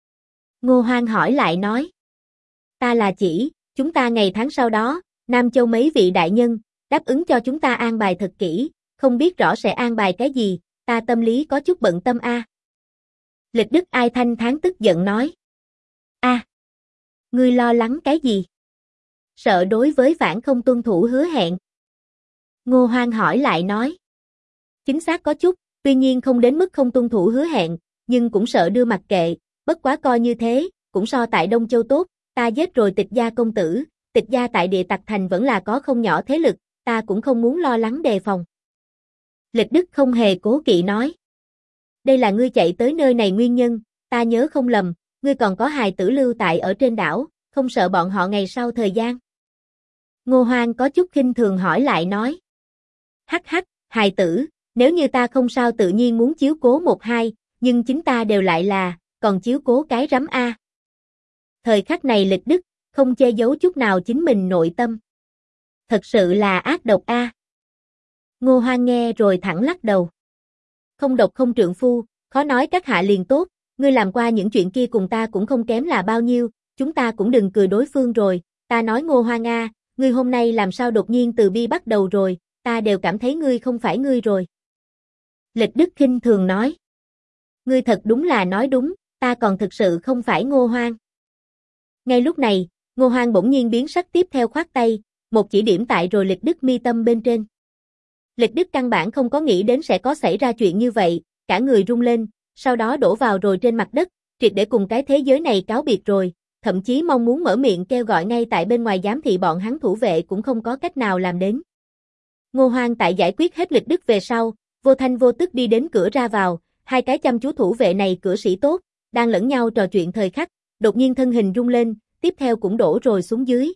Ngô Hoang hỏi lại nói. Ta là chỉ, chúng ta ngày tháng sau đó, Nam Châu mấy vị đại nhân, đáp ứng cho chúng ta an bài thật kỹ, không biết rõ sẽ an bài cái gì, ta tâm lý có chút bận tâm a. Lịch Đức ai thanh thán tức giận nói. A, ngươi lo lắng cái gì? Sợ đối với phản không tuân thủ hứa hẹn. Ngô Hoang hỏi lại nói. Chính xác có chút, tuy nhiên không đến mức không tuân thủ hứa hẹn, nhưng cũng sợ đưa mặc kệ, bất quá coi như thế, cũng so tại Đông Châu tốt, ta giết rồi Tịch gia công tử, Tịch gia tại Địa Tặc Thành vẫn là có không nhỏ thế lực, ta cũng không muốn lo lắng đề phòng. Lịch Đức không hề cố kỵ nói. Đây là ngươi chạy tới nơi này nguyên nhân, ta nhớ không lầm, ngươi còn có hài tử lưu tại ở trên đảo, không sợ bọn họ ngày sau thời gian. Ngô Hoang có chút khinh thường hỏi lại nói. Hắc hắc, hài tử, nếu như ta không sao tự nhiên muốn chiếu cố một hai, nhưng chính ta đều lại là, còn chiếu cố cái rắm a. Thời khắc này Lịch Đức, không che giấu chút nào chính mình nội tâm. Thật sự là ác độc a. Ngô Hoang nghe rồi thẳng lắc đầu. Không độc không trượng phu, khó nói các hạ liền tốt, ngươi làm qua những chuyện kia cùng ta cũng không kém là bao nhiêu, chúng ta cũng đừng cười đối phương rồi, ta nói Ngô Hoang a, ngươi hôm nay làm sao đột nhiên từ bi bắt đầu rồi, ta đều cảm thấy ngươi không phải ngươi rồi. Lịch Đức khinh thường nói. Ngươi thật đúng là nói đúng, ta còn thực sự không phải Ngô Hoang. Ngay lúc này, Ngô Hoang bỗng nhiên biến sắc tiếp theo khoát tay, một chỉ điểm tại rồi Lịch Đức mi tâm bên trên. Lịch Đức căn bản không có nghĩ đến sẽ có xảy ra chuyện như vậy, cả người rung lên, sau đó đổ vào rồi trên mặt đất, triệt để cùng cái thế giới này cáo biệt rồi, thậm chí mong muốn mở miệng kêu gọi ngay tại bên ngoài giám thị bọn hắn thủ vệ cũng không có cách nào làm đến. Ngô Hoang tại giải quyết hết Lịch Đức về sau, vô thanh vô tức đi đến cửa ra vào, hai cái chăm chú thủ vệ này cửa sĩ tốt, đang lẫn nhau trò chuyện thời khắc, đột nhiên thân hình rung lên, tiếp theo cũng đổ rồi xuống dưới.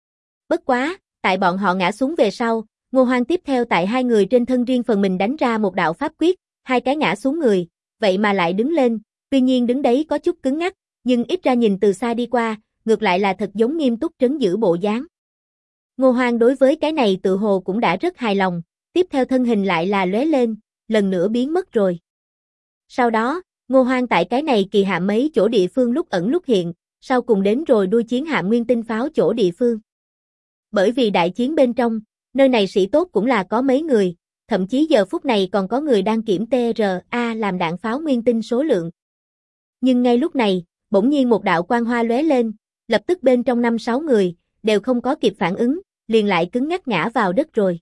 Bất quá, tại bọn họ ngã xuống về sau, Ngô Hoang tiếp theo tại hai người trên thân riêng phần mình đánh ra một đạo pháp quyết, hai cái ngã xuống người, vậy mà lại đứng lên, tuy nhiên đứng đấy có chút cứng ngắc, nhưng ít ra nhìn từ xa đi qua, ngược lại là thật giống nghiêm túc trấn giữ bộ dáng. Ngô Hoang đối với cái này tự hồ cũng đã rất hài lòng, tiếp theo thân hình lại là lóe lên, lần nữa biến mất rồi. Sau đó, Ngô Hoang tại cái này kỳ hạ mấy chỗ địa phương lúc ẩn lúc hiện, sau cùng đến rồi đuôi chiến hạm nguyên tinh pháo chỗ địa phương. Bởi vì đại chiến bên trong, nơi này sĩ tốt cũng là có mấy người, thậm chí giờ phút này còn có người đang kiểm TRA làm đạn pháo nguyên tinh số lượng. Nhưng ngay lúc này, bỗng nhiên một đạo quang hoa lóe lên, lập tức bên trong 5-6 người, đều không có kịp phản ứng, liền lại cứng ngắc ngã vào đất rồi.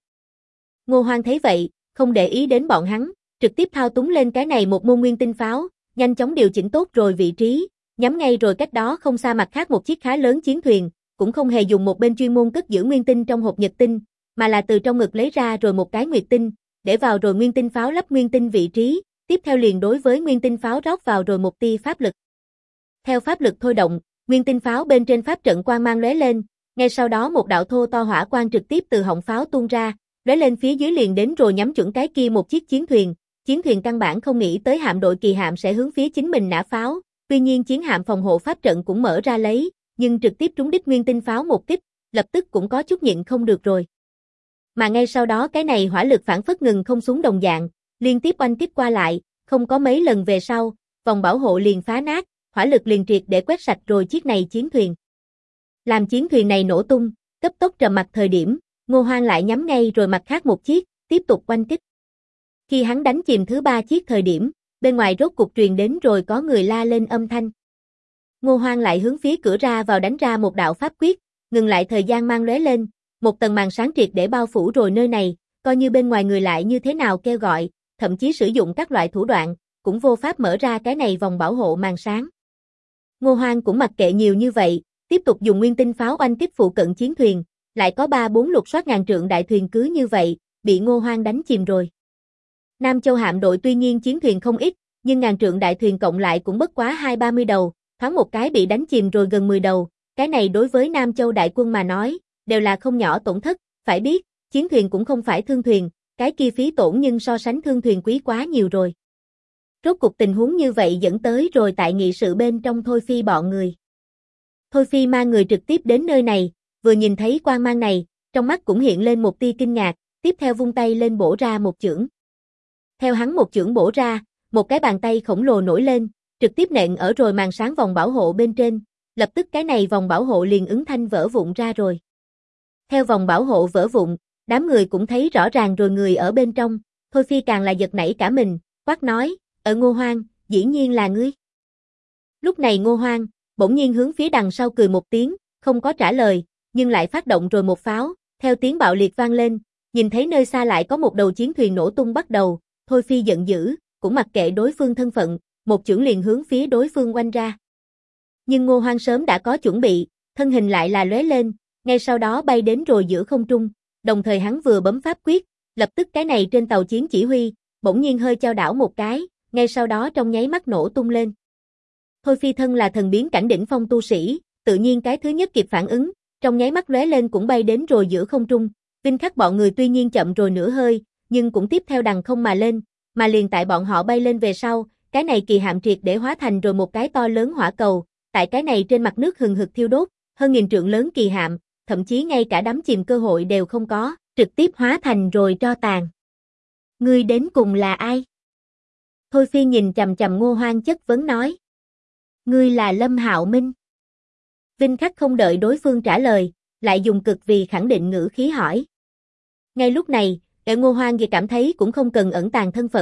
Ngô Hoang thấy vậy, không để ý đến bọn hắn, trực tiếp thao túng lên cái này một môn nguyên tinh pháo, nhanh chóng điều chỉnh tốt rồi vị trí, nhắm ngay rồi cách đó không xa mặt khác một chiếc khá lớn chiến thuyền, cũng không hề dùng một bên chuyên môn cất giữ nguyên tinh trong hộp nhật tinh, mà là từ trong ngực lấy ra rồi một cái nguyệt tinh, để vào rồi nguyên tinh pháo lắp nguyên tinh vị trí, tiếp theo liền đối với nguyên tinh pháo rót vào rồi một tia pháp lực. Theo pháp lực thôi động, nguyên tinh pháo bên trên pháp trận quang mang lóe lên, ngay sau đó một đạo thô to hỏa quang trực tiếp từ họng pháo tuôn ra, lóe lên phía dưới liền đến rồi nhắm chuẩn cái kia một chiếc chiến thuyền căn bản không nghĩ tới hạm đội kỳ hạm sẽ hướng phía chính mình nã pháo, tuy nhiên chiến hạm phòng hộ pháp trận cũng mở ra lấy, nhưng trực tiếp trúng đích nguyên tinh pháo một kích, lập tức cũng có chút nhịn không được rồi. Mà ngay sau đó cái này hỏa lực phản phất ngừng không xuống đồng dạng, liên tiếp oanh kích qua lại, không có mấy lần về sau, vòng bảo hộ liền phá nát, hỏa lực liền triệt để quét sạch rồi chiếc này chiến thuyền. Làm chiến thuyền này nổ tung, cấp tốc trầm mặc thời điểm, Ngô Hoang lại nhắm ngay rồi mặt khác một chiếc, tiếp tục oanh kích. Khi hắn đánh chìm thứ 3 chiếc thời điểm, bên ngoài rốt cục truyền đến rồi có người la lên âm thanh. Ngô Hoang lại hướng phía cửa ra vào đánh ra một đạo pháp quyết, ngừng lại thời gian mang lóe lên, một tầng màn sáng triệt để bao phủ rồi nơi này, coi như bên ngoài người lại như thế nào kêu gọi, thậm chí sử dụng các loại thủ đoạn, cũng vô pháp mở ra cái này vòng bảo hộ màn sáng. Ngô Hoang cũng mặc kệ nhiều như vậy, tiếp tục dùng nguyên tinh pháo oanh kích phụ cận chiến thuyền, lại có 3-4 lục soát ngàn trượng đại thuyền cứ như vậy, bị Ngô Hoang đánh chìm rồi. Nam Châu hạm đội tuy nhiên chiến thuyền không ít, nhưng ngàn trượng đại thuyền cộng lại cũng bất quá 20-30 đầu, thoáng một cái bị đánh chìm rồi gần 10 đầu, cái này đối với Nam Châu đại quân mà nói, đều là không nhỏ tổn thất, phải biết, chiến thuyền cũng không phải thương thuyền, cái kia phí tổn nhưng so sánh thương thuyền quý quá nhiều rồi. Rốt cục tình huống như vậy dẫn tới rồi tại nghị sự bên trong Thôi Phi bọn người. Thôi Phi mang người trực tiếp đến nơi này, vừa nhìn thấy quang mang này, trong mắt cũng hiện lên một tia kinh ngạc, tiếp theo vung tay lên bổ ra một chưởng. Theo hắn một chưởng bổ ra, một cái bàn tay khổng lồ nổi lên, trực tiếp nện ở rồi màn sáng vòng bảo hộ bên trên, lập tức cái này vòng bảo hộ liền ứng thanh vỡ vụn ra rồi. Theo vòng bảo hộ vỡ vụn, đám người cũng thấy rõ ràng rồi người ở bên trong, Thôi Phi càng là giật nảy cả mình, quát nói, ở Ngô Hoang, dĩ nhiên là ngươi. Lúc này Ngô Hoang, bỗng nhiên hướng phía đằng sau cười một tiếng, không có trả lời, nhưng lại phát động rồi một pháo, theo tiếng bạo liệt vang lên, nhìn thấy nơi xa lại có một đầu chiến thuyền nổ tung bắt đầu, Thôi Phi giận dữ, cũng mặc kệ đối phương thân phận, một chưởng liền hướng phía đối phương oanh ra. Nhưng Ngô Hoang sớm đã có chuẩn bị, thân hình lại là lóe lên, ngay sau đó bay đến rồi giữa không trung, đồng thời hắn vừa bấm pháp quyết, lập tức cái này trên tàu chiến chỉ huy, bỗng nhiên hơi chao đảo một cái, ngay sau đó trong nháy mắt nổ tung lên. Thôi Phi thân là thần biến cảnh đỉnh phong tu sĩ, tự nhiên cái thứ nhất kịp phản ứng, trong nháy mắt lóe lên cũng bay đến rồi giữa không trung, Vinh Khắc bọn người tuy nhiên chậm rồi nửa hơi, nhưng cũng tiếp theo đằng không mà lên, mà liền tại bọn họ bay lên về sau, cái này kỳ hạm triệt để hóa thành rồi một cái to lớn hỏa cầu, tại cái này trên mặt nước hừng hực thiêu đốt, hơn nghìn trượng lớn kỳ hạm, thậm chí ngay cả đắm chìm cơ hội đều không có, trực tiếp hóa thành rồi tro tàn. Ngươi đến cùng là ai? Thôi Phi nhìn chằm chằm Ngô Hoang chất vấn nói. Ngươi là Lâm Hạo Minh. Vinh Khắc không đợi đối phương trả lời, lại dùng cực vì khẳng định ngữ khí hỏi. Ngay lúc này, Ngô Hoang vì cảm thấy cũng không cần ẩn tàng thân phận,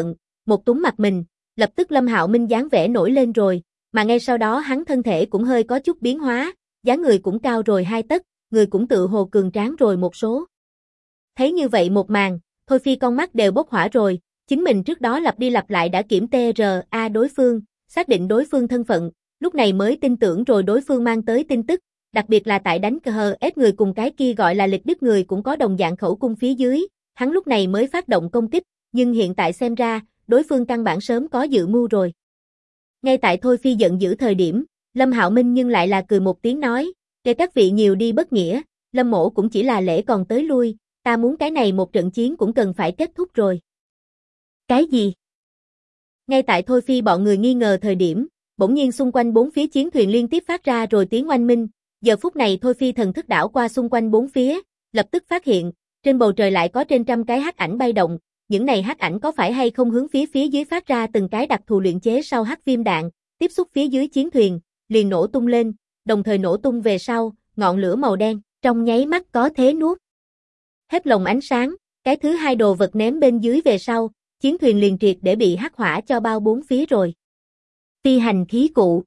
một túm mặt mình, lập tức Lâm Hạo Minh dáng vẻ nổi lên rồi, mà ngay sau đó hắn thân thể cũng hơi có chút biến hóa, dáng người cũng cao rồi 2 tấc, người cũng tự hồ cường tráng rồi một số. Thấy như vậy một màn, Thôi Phi con mắt đều bốc hỏa rồi, chính mình trước đó lặp đi lặp lại đã kiểm TRA đối phương, xác định đối phương thân phận, lúc này mới tin tưởng rồi đối phương mang tới tin tức, đặc biệt là tại đánh cờ ép người cùng cái kia gọi là Lịch Đức người cũng có đồng dạng khẩu cung phía dưới, hắn lúc này mới phát động công kích, nhưng hiện tại xem ra, đối phương căn bản sớm có dự mưu rồi. Ngay tại Thôi Phi giận dữ thời điểm, Lâm Hạo Minh nhưng lại là cười một tiếng nói, để các vị nhiều đi bất nghĩa, Lâm mỗ cũng chỉ là lễ còn tới lui, ta muốn cái này một trận chiến cũng cần phải kết thúc rồi. Cái gì? Ngay tại Thôi Phi bọn người nghi ngờ thời điểm, bỗng nhiên xung quanh bốn phía chiến thuyền liên tiếp phát ra rồi tiếng oanh minh, giờ phút này Thôi Phi thần thức đảo qua xung quanh bốn phía, lập tức phát hiện, trên bầu trời lại có trên trăm cái hắc ảnh bay động, những này hắc ảnh có phải hay không hướng phía dưới phát ra từng cái đặc thù luyện chế sau hắc viêm đạn, tiếp xúc phía dưới chiến thuyền, liền nổ tung lên, đồng thời nổ tung về sau, ngọn lửa màu đen, trong nháy mắt có thế nuốt hết lồng ánh sáng, cái thứ hai đồ vật ném bên dưới về sau, chiến thuyền liền triệt để bị hắc hỏa cho bao bốn phía rồi. Phi hành khí cụ,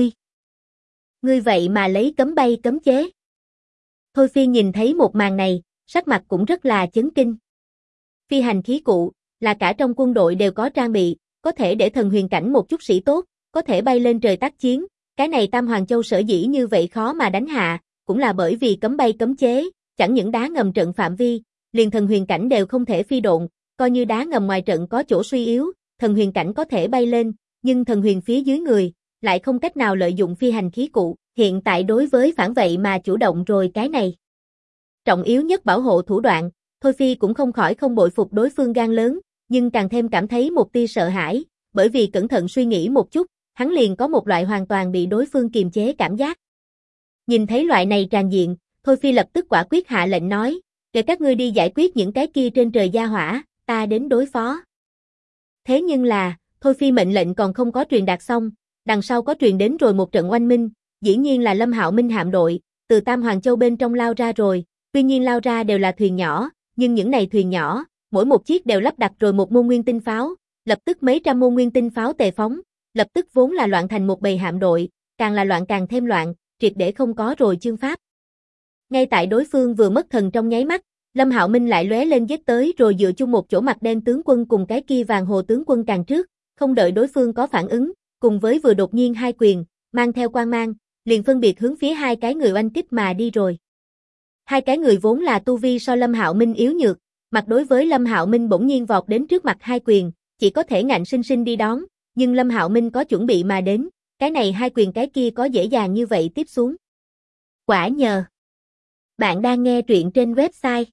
ngươi vậy mà lấy cấm bay cấm chế. Thôi Phi nhìn thấy một màn này, sắc mặt cũng rất là chấn kinh. Phi hành khí cụ, là cả trong quân đội đều có trang bị, có thể để thần huyền cảnh một chút sĩ tốt, có thể bay lên trời tác chiến, cái này Tam Hoàng Châu sở dĩ như vậy khó mà đánh hạ, cũng là bởi vì cấm bay cấm chế, chẳng những đá ngầm trận phạm vi, liền thần huyền cảnh đều không thể phi độn, coi như đá ngầm ngoài trận có chỗ suy yếu, thần huyền cảnh có thể bay lên, nhưng thần huyền phía dưới người, lại không cách nào lợi dụng phi hành khí cụ, hiện tại đối với phản vậy mà chủ động rồi cái này. Trọng yếu nhất bảo hộ thủ đoạn, Thôi Phi cũng không khỏi không bội phục đối phương gan lớn, nhưng càng thêm cảm thấy một tia sợ hãi, bởi vì cẩn thận suy nghĩ một chút, hắn liền có một loại hoàn toàn bị đối phương kiềm chế cảm giác. Nhìn thấy loại này tràn diện, Thôi Phi lập tức quả quyết hạ lệnh nói, để các ngươi đi giải quyết những cái kia trên trời gia hỏa, ta đến đối phó. Thế nhưng là, Thôi Phi mệnh lệnh còn không có truyền đạt xong, đằng sau có truyền đến rồi một trận oanh minh, dĩ nhiên là Lâm Hạo Minh hạm đội, từ Tam Hoàng Châu bên trong lao ra rồi, tuy nhiên lao ra đều là thuyền nhỏ, nhưng những này thuyền nhỏ, mỗi một chiếc đều lắp đặt rồi một môn nguyên tinh pháo, lập tức mấy trăm môn nguyên tinh pháo tề phóng, lập tức vốn là loạn thành một bầy hạm đội, càng là loạn càng thêm loạn, triệt để không có rồi chương pháp. Ngay tại đối phương vừa mất thần trong nháy mắt, Lâm Hạo Minh lại lóe lên giết tới rồi dựa chung một chỗ mặt đen tướng quân cùng cái kia vàng hồ tướng quân càng trước, không đợi đối phương có phản ứng, cùng với vừa đột nhiên hai quyền, mang theo quang mang, liền phân biệt hướng phía hai cái người oanh kích mà đi rồi. Hai cái người vốn là tu vi so Lâm Hạo Minh yếu nhược, mặt đối với Lâm Hạo Minh bỗng nhiên vọt đến trước mặt hai quyền, chỉ có thể ngạnh sinh sinh đi đón, nhưng Lâm Hạo Minh có chuẩn bị mà đến, cái này hai quyền cái kia có dễ dàng như vậy tiếp xuống. Quả nhờ. Bạn đang nghe truyện trên website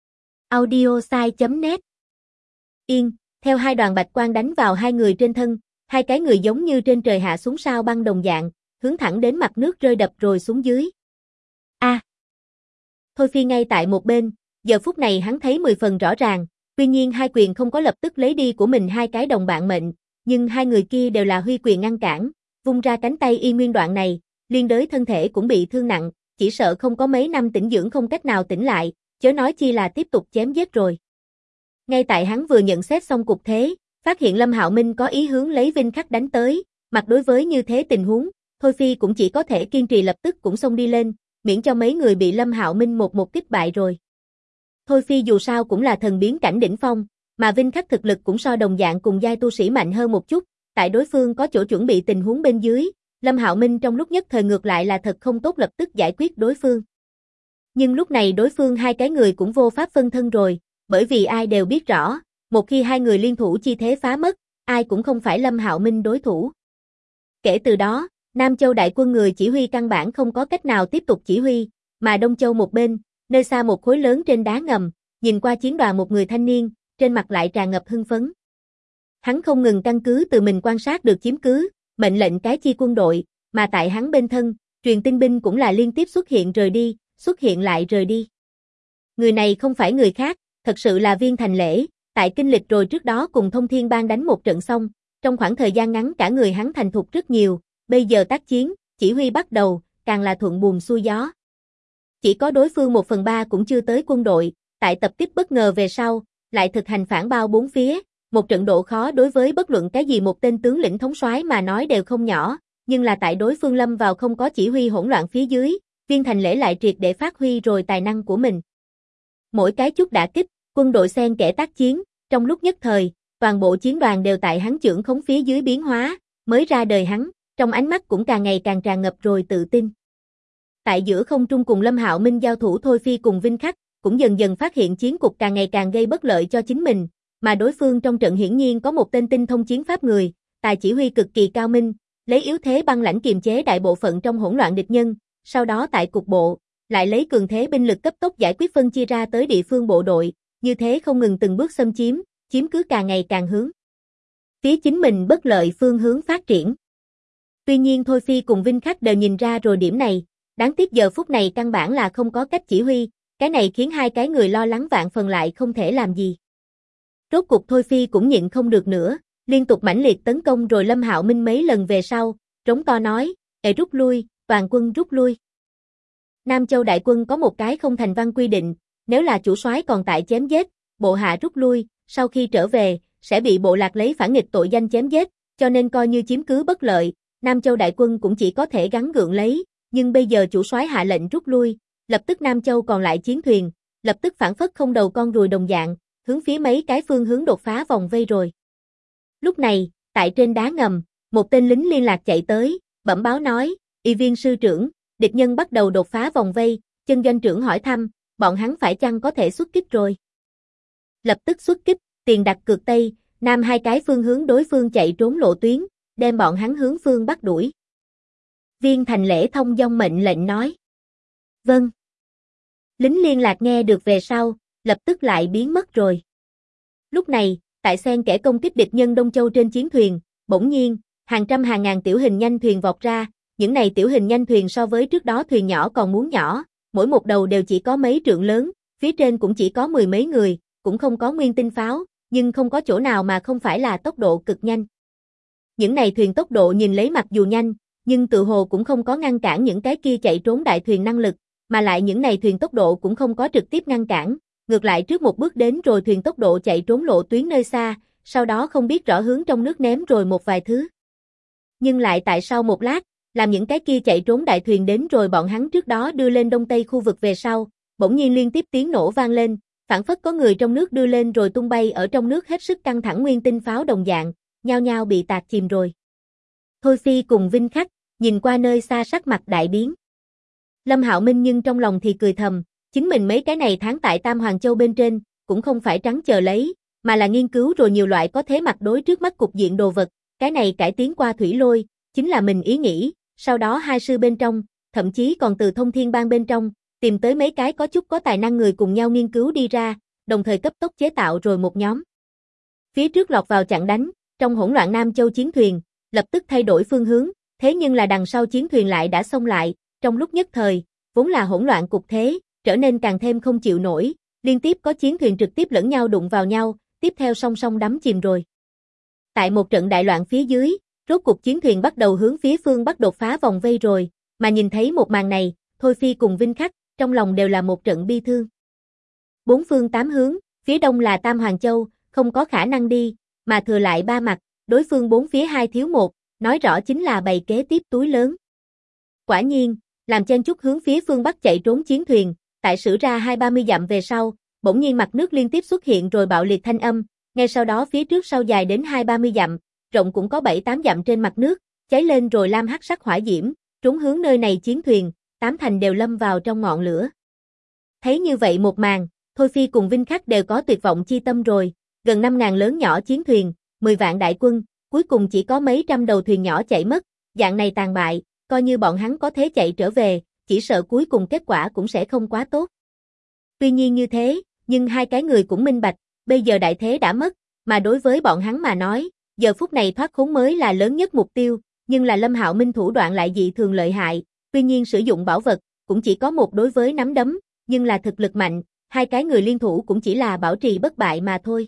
audiosai.net. Yên, theo hai đoàn bạch quang đánh vào hai người trên thân, hai cái người giống như trên trời hạ xuống sao băng đồng dạng, hướng thẳng đến mặt nước rơi đập rồi xuống dưới. A. Thôi Phi ngay tại một bên, giờ phút này hắn thấy 10 phần rõ ràng, tuy nhiên hai quyền không có lập tức lấy đi của mình hai cái đồng bạn mệnh, nhưng hai người kia đều là huy quyền ngăn cản, vung ra cánh tay y nguyên đoạn này, liên đới thân thể cũng bị thương nặng, chỉ sợ không có mấy năm tĩnh dưỡng không cách nào tỉnh lại, chớ nói chi là tiếp tục chém giết rồi. Ngay tại hắn vừa nhận xét xong cục thế, phát hiện Lâm Hạo Minh có ý hướng lấy Vinh Khắc đánh tới, mặt đối với như thế tình huống, Thôi Phi cũng chỉ có thể kiên trì lập tức cũng xông đi lên, miễn cho mấy người bị Lâm Hạo Minh một kích bại rồi. Thôi Phi dù sao cũng là thần biến cảnh đỉnh phong, mà Vinh Khắc thực lực cũng so đồng dạng cùng giai tu sĩ mạnh hơn một chút, tại đối phương có chỗ chuẩn bị tình huống bên dưới, Lâm Hạo Minh trong lúc nhất thời ngược lại là thật không tốt lập tức giải quyết đối phương. Nhưng lúc này đối phương hai cái người cũng vô pháp phân thân rồi, bởi vì ai đều biết rõ, một khi hai người liên thủ chi thế phá mất, ai cũng không phải Lâm Hạo Minh đối thủ. Kể từ đó, Nam Châu đại quân người chỉ huy căn bản không có cách nào tiếp tục chỉ huy, mà Đông Châu một bên, nơi xa một khối lớn trên đá ngầm, nhìn qua chiến đoàn một người thanh niên, trên mặt lại tràn ngập hưng phấn. Hắn không ngừng căn cứ từ mình quan sát được chiếm cứ, mệnh lệnh cái chi quân đội, mà tại hắn bên thân, truyền tin binh cũng là liên tiếp xuất hiện rời đi, xuất hiện lại rời đi. Người này không phải người khác, thật sự là Viên Thành Lễ, tại kinh lịch rồi trước đó cùng Thông Thiên Bang đánh một trận xong, trong khoảng thời gian ngắn cả người hắn thành thục rất nhiều, bây giờ tác chiến, chỉ huy bắt đầu, càng là thuận buồm xuôi gió. Chỉ có đối phương 1/3 cũng chưa tới quân đội, tại tập kích bất ngờ về sau, lại thực hành phản bao bốn phía, Một trận độ khó đối với bất luận cái gì một tên tướng lĩnh thống soái mà nói đều không nhỏ, nhưng là tại đối phương lâm vào không có chỉ huy hỗn loạn phía dưới, Viên Thành Lễ lại triệt để phát huy rồi tài năng của mình. Mỗi cái chút đả kích, quân đội xen kẽ tác chiến, trong lúc nhất thời, toàn bộ chiến đoàn đều tại hắn chưởng khống phía dưới biến hóa, mới ra đời hắn, trong ánh mắt cũng càng ngày càng tràn ngập rồi tự tin. Tại giữa không trung cùng Lâm Hạo Minh giao thủ, Thôi Phi cùng Vinh Khắc cũng dần dần phát hiện chiến cục càng ngày càng gây bất lợi cho chính mình, mà đối phương trong trận hiển nhiên có một tên tinh thông chiến pháp người, tài chỉ huy cực kỳ cao minh, lấy yếu thế băng lãnh kiềm chế đại bộ phận trong hỗn loạn địch nhân, sau đó tại cục bộ, lại lấy cường thế binh lực cấp tốc giải quyết phân chia ra tới địa phương bộ đội, như thế không ngừng từng bước xâm chiếm cứ càng ngày càng hướng phía chính mình bất lợi phương hướng phát triển. Tuy nhiên Thôi Phi cùng Vinh Khắc đều nhìn ra rồi điểm này, đáng tiếc giờ phút này căn bản là không có cách chỉ huy, cái này khiến hai cái người lo lắng vạn phần lại không thể làm gì. Rốt cục Thôi Phi cũng nhịn không được nữa, liên tục mãnh liệt tấn công rồi Lâm Hạo Minh mấy lần về sau, trống to nói, rút lui, toàn quân rút lui. Nam Châu đại quân có một cái không thành văn quy định, nếu là chủ soái còn tại chém giết, bộ hạ rút lui, sau khi trở về, sẽ bị bộ lạc lấy phản nghịch tội danh chém giết, cho nên coi như chiếm cứ bất lợi, Nam Châu đại quân cũng chỉ có thể gắng gượng lấy, nhưng bây giờ chủ soái hạ lệnh rút lui, lập tức Nam Châu còn lại chiến thuyền, lập tức phản phất không đầu con ruồi đồng dạng, hướng phía mấy cái phương hướng đột phá vòng vây rồi. Lúc này, tại trên đá ngầm, một tên lính liên lạc chạy tới, bẩm báo nói, Y Viên sư trưởng, địch nhân bắt đầu đột phá vòng vây, Chân doanh trưởng hỏi thăm, bọn hắn phải chăng có thể xuất kích rồi. Lập tức xuất kích, tiền đặt cược Tây, Nam hai cái phương hướng đối phương chạy trốn lộ tuyến, đem bọn hắn hướng phương bắt đuổi. Viên Thành Lễ thông dong mệnh lệnh nói. Vâng. Lính liên lạc nghe được về sau, lập tức lại biến mất rồi. Lúc này, tại xen kẽ công kích địch nhân Đông Châu trên chiến thuyền, bỗng nhiên, hàng trăm hàng ngàn tiểu hình nhanh thuyền vọt ra, những này tiểu hình nhanh thuyền so với trước đó thuyền nhỏ còn muốn nhỏ, mỗi một đầu đều chỉ có mấy trượng lớn, phía trên cũng chỉ có mười mấy người, cũng không có nguyên tinh pháo, nhưng không có chỗ nào mà không phải là tốc độ cực nhanh. Những này thuyền tốc độ nhìn lấy mặc dù nhanh, nhưng tự hồ cũng không có ngăn cản những cái kia chạy trốn đại thuyền năng lực, mà lại những này thuyền tốc độ cũng không có trực tiếp ngăn cản, ngược lại trước một bước đến rồi thuyền tốc độ chạy trốn lộ tuyến nơi xa, sau đó không biết rõ hướng trong nước ném rồi một vài thứ. Nhưng lại tại sau một lát, làm những cái kia chạy trốn đại thuyền đến rồi bọn hắn trước đó đưa lên đông tây khu vực về sau, bỗng nhiên liên tiếp tiếng nổ vang lên, phảng phất có người trong nước đưa lên rồi tung bay ở trong nước hết sức căng thẳng nguyên tinh pháo đồng dạng, nhao nhao bị tạc chìm rồi. Thôi Phi cùng Vinh Khắc, nhìn qua nơi xa sắc mặt đại biến. Lâm Hạo Minh nhưng trong lòng thì cười thầm, chính mình mấy cái này tháng tại Tam Hoàng Châu bên trên, cũng không phải trắng chờ lấy, mà là nghiên cứu rồi nhiều loại có thế mặt đối trước mắt cục diện đồ vật, cái này cải tiến qua thủy lôi, chính là mình ý nghĩ, sau đó hai sư bên trong, thậm chí còn từ Thông Thiên Bang bên trong, tìm tới mấy cái có chút có tài năng người cùng nhau nghiên cứu đi ra, đồng thời cấp tốc chế tạo rồi một nhóm. Phía trước lọt vào chặn đánh, trong hỗn loạn Nam Châu chiến thuyền, lập tức thay đổi phương hướng, thế nhưng là đằng sau chiến thuyền lại đã xông lại, trong lúc nhất thời, vốn là hỗn loạn cục thế, trở nên càng thêm không chịu nổi, liên tiếp có chiến thuyền trực tiếp lẫn nhau đụng vào nhau, tiếp theo song song đắm chìm rồi. Tại một trận đại loạn phía dưới, rốt cục chiến thuyền bắt đầu hướng phía phương Bắc đột phá vòng vây rồi, mà nhìn thấy một màn này, Thôi Phi cùng Vinh Khắc, trong lòng đều là một trận bi thương. Bốn phương tám hướng, phía đông là Tam Hoàng Châu, không có khả năng đi, mà thừa lại ba mặt, đối phương bốn phía hai thiếu một, nói rõ chính là bày kế tiếp túi lớn. Quả nhiên, làm chen chúc hướng phía phương Bắc chạy trốn chiến thuyền, tại sử ra 20-30 dặm về sau, bỗng nhiên mặt nước liên tiếp xuất hiện rồi bạo liệt thanh âm, ngay sau đó phía trước sau dài đến 20-30 dặm, rộng cũng có 7-8 dặm trên mặt nước, cháy lên rồi lam hắc sắc hỏa diễm, trốn hướng nơi này chiến thuyền, 8 thành đều lâm vào trong ngọn lửa. Thấy như vậy một màn, Thôi Phi cùng Vinh Khắc đều có tuyệt vọng chi tâm rồi, gần 5.000 lớn nhỏ chiến thuyền, 10 vạn đại quân, cuối cùng chỉ có mấy trăm đầu thuyền nhỏ chạy mất, dạng này tàn bại, coi như bọn hắn có thế chạy trở về, chỉ sợ cuối cùng kết quả cũng sẽ không quá tốt. Tuy nhiên như thế, nhưng hai cái người cũng minh bạch, bây giờ đại thế đã mất, mà đối với bọn hắn mà nói, giờ phút này thoát khốn mới là lớn nhất mục tiêu, nhưng là Lâm Hạo Minh thủ đoạn lại dị thường lợi hại, tuy nhiên sử dụng bảo vật, cũng chỉ có một đối với nắm đấm, nhưng là thực lực mạnh, hai cái người liên thủ cũng chỉ là bảo trì bất bại mà thôi.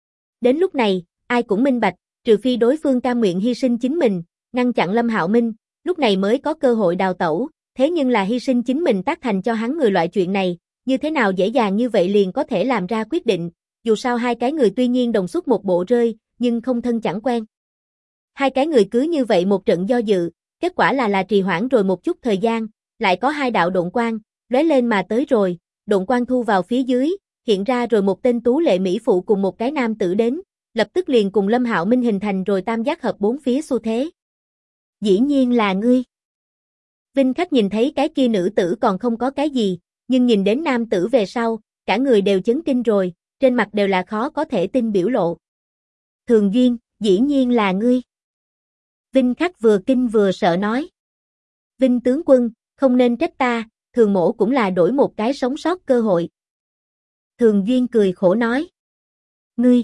Đến lúc này, ai cũng minh bạch, trừ phi đối phương cam nguyện hy sinh chính mình, ngăn chặn Lâm Hạo Minh, lúc này mới có cơ hội đào tẩu, thế nhưng là hy sinh chính mình tác thành cho hắn người loại chuyện này, như thế nào dễ dàng như vậy liền có thể làm ra quyết định, dù sao hai cái người tuy nhiên đồng xuất một bộ rơi, nhưng không thân chẳng quen. Hai cái người cứ như vậy một trận do dự, kết quả là trì hoãn rồi một chút thời gian, lại có hai đạo độn quang, lóe lên mà tới rồi, độn quang thu vào phía dưới, hiện ra rồi một tên tú lệ mỹ phụ cùng một cái nam tử đến, lập tức liền cùng Lâm Hạo Minh hình thành rồi tam giác hợp bốn phía xu thế. Dĩ nhiên là ngươi. Vinh Khách nhìn thấy cái kia nữ tử còn không có cái gì, nhưng nhìn đến nam tử về sau, cả người đều chấn kinh rồi, trên mặt đều là khó có thể tin biểu lộ. Thường Duyên, dĩ nhiên là ngươi. Vinh Khách vừa kinh vừa sợ nói. Vinh tướng quân, không nên trách ta, Thường mỗ cũng là đổi một cái sống sót cơ hội. Thường Duyên cười khổ nói. Ngươi,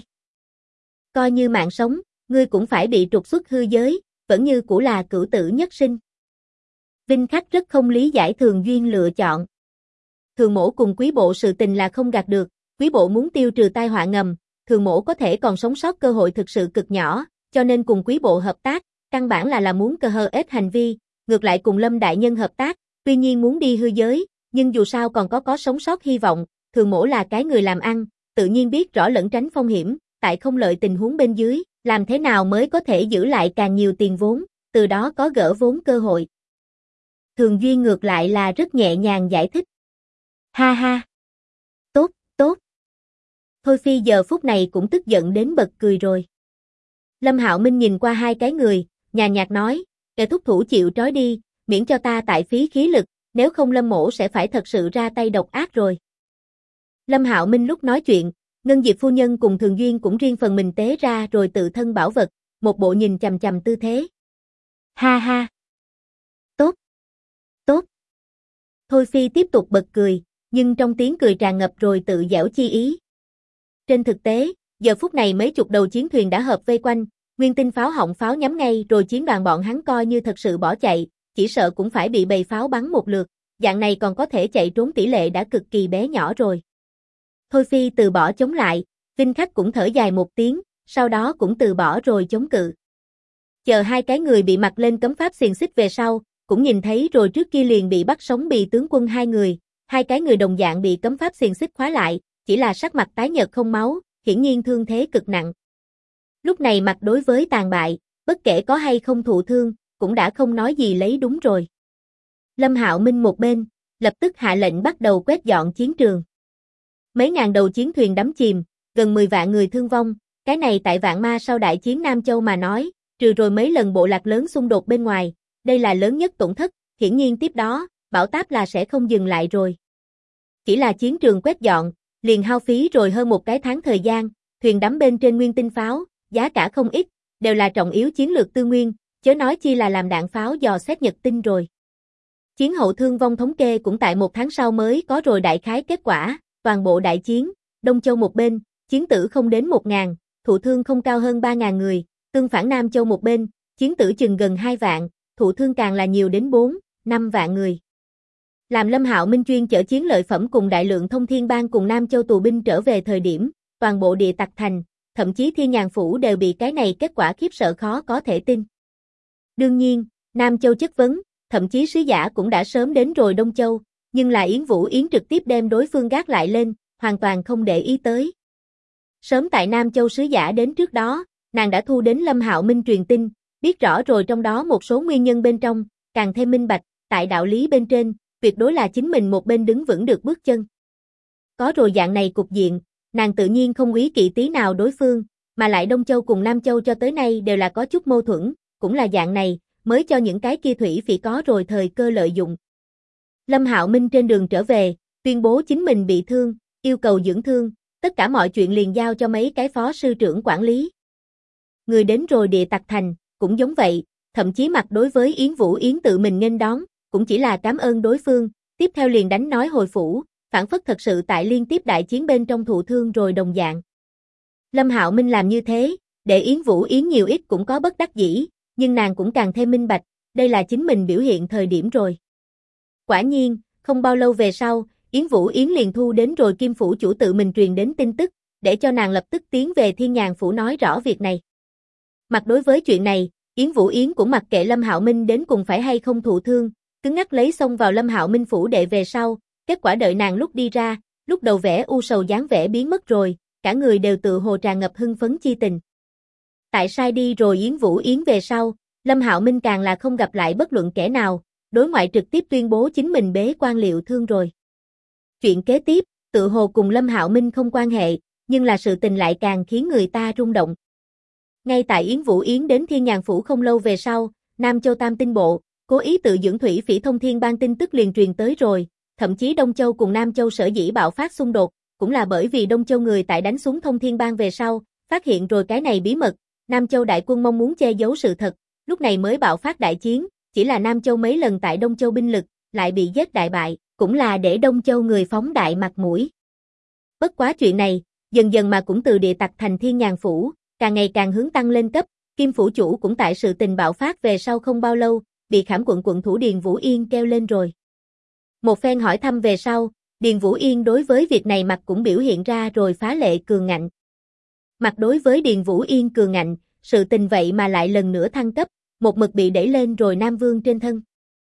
coi như mạng sống, ngươi cũng phải bị trục xuất hư giới, vẫn như cũ là cửu tử nhất sinh. Vinh Khách rất không lý giải Thường Duyên lựa chọn. Thường mỗ cùng quý bộ sự tình là không gạt được, quý bộ muốn tiêu trừ tai họa ngầm, Thường mỗ có thể còn sống sót cơ hội thực sự cực nhỏ, cho nên cùng quý bộ hợp tác, căn bản là muốn cơ hờ ết hành vi, ngược lại cùng Lâm đại nhân hợp tác, tuy nhiên muốn đi hư giới, nhưng dù sao còn có sống sót hy vọng, Thường mỗ là cái người làm ăn, tự nhiên biết rõ lẫn tránh phong hiểm, tại không lợi tình huống bên dưới, làm thế nào mới có thể giữ lại càng nhiều tiền vốn, từ đó có gỡ vốn cơ hội. Thường Duyên ngược lại là rất nhẹ nhàng giải thích. Ha ha. Tốt, tốt. Thôi Phi giờ phút này cũng tức giận đến bật cười rồi. Lâm Hạo Minh nhìn qua hai cái người, nhàn nhạt nói, để thúc thủ chịu trói đi, miễn cho ta tại phí khí lực, nếu không Lâm mỗ sẽ phải thật sự ra tay độc ác rồi. Lâm Hạo Minh lúc nói chuyện, Ngân Diệp phu nhân cùng Thường Duyên cũng riêng phần mình tế ra rồi tự thân bảo vật, một bộ nhìn chằm chằm tư thế. Ha ha. Tốt. Tốt. Thôi Phi tiếp tục bật cười, nhưng trong tiếng cười tràn ngập rồi tự giễu chi ý. Trên thực tế, giờ phút này mấy chục đầu chiến thuyền đã hợp vây quanh, nguyên tinh pháo họng pháo nhắm ngay rồi chiến đoàn bọn hắn coi như thật sự bỏ chạy, chỉ sợ cũng phải bị bầy pháo bắn một lượt, dạng này còn có thể chạy trốn tỷ lệ đã cực kỳ bé nhỏ rồi. Thôi Phi từ bỏ chống lại, Vinh Khách cũng thở dài một tiếng, sau đó cũng từ bỏ rồi chống cự. Chờ hai cái người bị mặc lên cấm pháp xiềng xích về sau, cũng nhìn thấy rồi trước kia liền bị bắt sống Bì tướng quân hai cái người đồng dạng bị cấm pháp xiềng xích khóa lại, chỉ là sắc mặt tái nhợt không máu, hiển nhiên thương thế cực nặng. Lúc này mặt đối với tàn bại, bất kể có hay không thụ thương, cũng đã không nói gì lấy đúng rồi. Lâm Hạo Minh một bên, lập tức hạ lệnh bắt đầu quét dọn chiến trường. Mấy ngàn đầu chiến thuyền đắm chìm, gần 10 vạn người thương vong, cái này tại vạn ma sau đại chiến Nam Châu mà nói, trừ rồi mấy lần bộ lạc lớn xung đột bên ngoài, đây là lớn nhất tổn thất, hiển nhiên tiếp đó, bão táp là sẽ không dừng lại rồi. Chỉ là chiến trường quét dọn, liền hao phí rồi hơn một cái tháng thời gian, thuyền đắm bên trên nguyên tinh pháo, giá cả không ít, đều là trọng yếu chiến lược tư nguyên, chớ nói chi là làm đạn pháo dò xét nhật tinh rồi. Chiến hậu thương vong thống kê cũng tại một tháng sau mới có rồi đại khái kết quả, toàn bộ đại chiến, Đông Châu một bên, chiến tử không đến 1.000, thụ thương không cao hơn 3.000 người, tương phản Nam Châu một bên, chiến tử chừng gần 2 vạn, thụ thương càng là nhiều đến 4, 5 vạn người. Làm Lâm Hạo Minh chuyên chở chiến lợi phẩm cùng đại lượng thông thiên bang cùng Nam Châu tù binh trở về thời điểm, toàn bộ địa tặc thành, thậm chí Thiên Nhàn Phủ đều bị cái này kết quả khiếp sợ khó có thể tin. Đương nhiên, Nam Châu chất vấn, thậm chí sứ giả cũng đã sớm đến rồi Đông Châu, nhưng là Yến Vũ Yến trực tiếp đem đối phương gác lại lên, hoàn toàn không để ý tới. Sớm tại Nam Châu sứ giả đến trước đó, nàng đã thu đến Lâm Hạo Minh truyền tin, biết rõ rồi trong đó một số nguyên nhân bên trong, càng thêm minh bạch, tại đạo lý bên trên, tuyệt đối là chính mình một bên đứng vững được bước chân. Có rồi dạng này cục diện, nàng tự nhiên không úy kỵ tí nào đối phương, mà lại Đông Châu cùng Nam Châu cho tới nay đều là có chút mâu thuẫn, cũng là dạng này, mới cho những cái kia thủy phỉ có rồi thời cơ lợi dụng. Lâm Hạo Minh trên đường trở về, tuyên bố chính mình bị thương, yêu cầu dưỡng thương, tất cả mọi chuyện liền giao cho mấy cái phó sư trưởng quản lý. Người đến rồi địa tặc thành, cũng giống vậy, thậm chí mặt đối với Yến Vũ Yến tự mình nghênh đón, cũng chỉ là cảm ơn đối phương, tiếp theo liền đánh nói hồi phủ, phản phất thật sự tại liên tiếp đại chiến bên trong thụ thương rồi đồng dạng. Lâm Hạo Minh làm như thế, để Yến Vũ Yến nhiều ít cũng có bất đắc dĩ, nhưng nàng cũng càng thêm minh bạch, đây là chính mình biểu hiện thời điểm rồi. Quả nhiên, không bao lâu về sau, Yến Vũ Yến liền thu đến rồi Kim Phủ chủ tự mình truyền đến tin tức, để cho nàng lập tức tiến về Thiên Nhàn Phủ nói rõ việc này. Mặt đối với chuyện này, Yến Vũ Yến cũng mặc kệ Lâm Hạo Minh đến cùng phải hay không thụ thương, cứng ngắc lấy xông vào Lâm Hạo Minh phủ đệ về sau, kết quả đợi nàng lúc đi ra, lúc đầu vẻ u sầu dáng vẻ biến mất rồi, cả người đều tự hồ tràn ngập hưng phấn chi tình. Tại sai đi rồi Yến Vũ Yến về sau, Lâm Hạo Minh càng là không gặp lại bất luận kẻ nào, đối ngoại trực tiếp tuyên bố chính mình bế quan liệu thương rồi. Chuyện kế tiếp, tự hồ cùng Lâm Hạo Minh không quan hệ, nhưng là sự tình lại càng khiến người ta rung động. Ngay tại Yến Vũ Yến đến Thiên Nhàn Phủ không lâu về sau, Nam Châu Tam Tinh Bộ, cố ý tự dưỡng thủy phỉ thông thiên bang tin tức liền truyền tới rồi, thậm chí Đông Châu cùng Nam Châu sở dĩ bạo phát xung đột, cũng là bởi vì Đông Châu người tại đánh xuống thông thiên bang về sau, phát hiện rồi cái này bí mật, Nam Châu đại quân mong muốn che giấu sự thật, lúc này mới bạo phát đại chiến, chỉ là Nam Châu mấy lần tại Đông Châu binh lực, lại bị giết đại bại, cũng là để Đông Châu người phóng đại mặt mũi. Bất quá chuyện này, dần dần mà cũng từ địa tặc thành Thiên Nhàn Phủ, càng ngày càng hướng tăng lên cấp, Kim Phủ chủ cũng tại sự tình bạo phát về sau không bao lâu, bị Khảm quận thủ Điền Vũ Yên kêu lên rồi. Một phen hỏi thăm về sau, Điền Vũ Yên đối với việc này mặt cũng biểu hiện ra rồi phá lệ cường ngạnh. Mặt đối với Điền Vũ Yên cường ngạnh, sự tình vậy mà lại lần nữa thăng cấp, một mực bị đẩy lên rồi Nam Vương trên thân.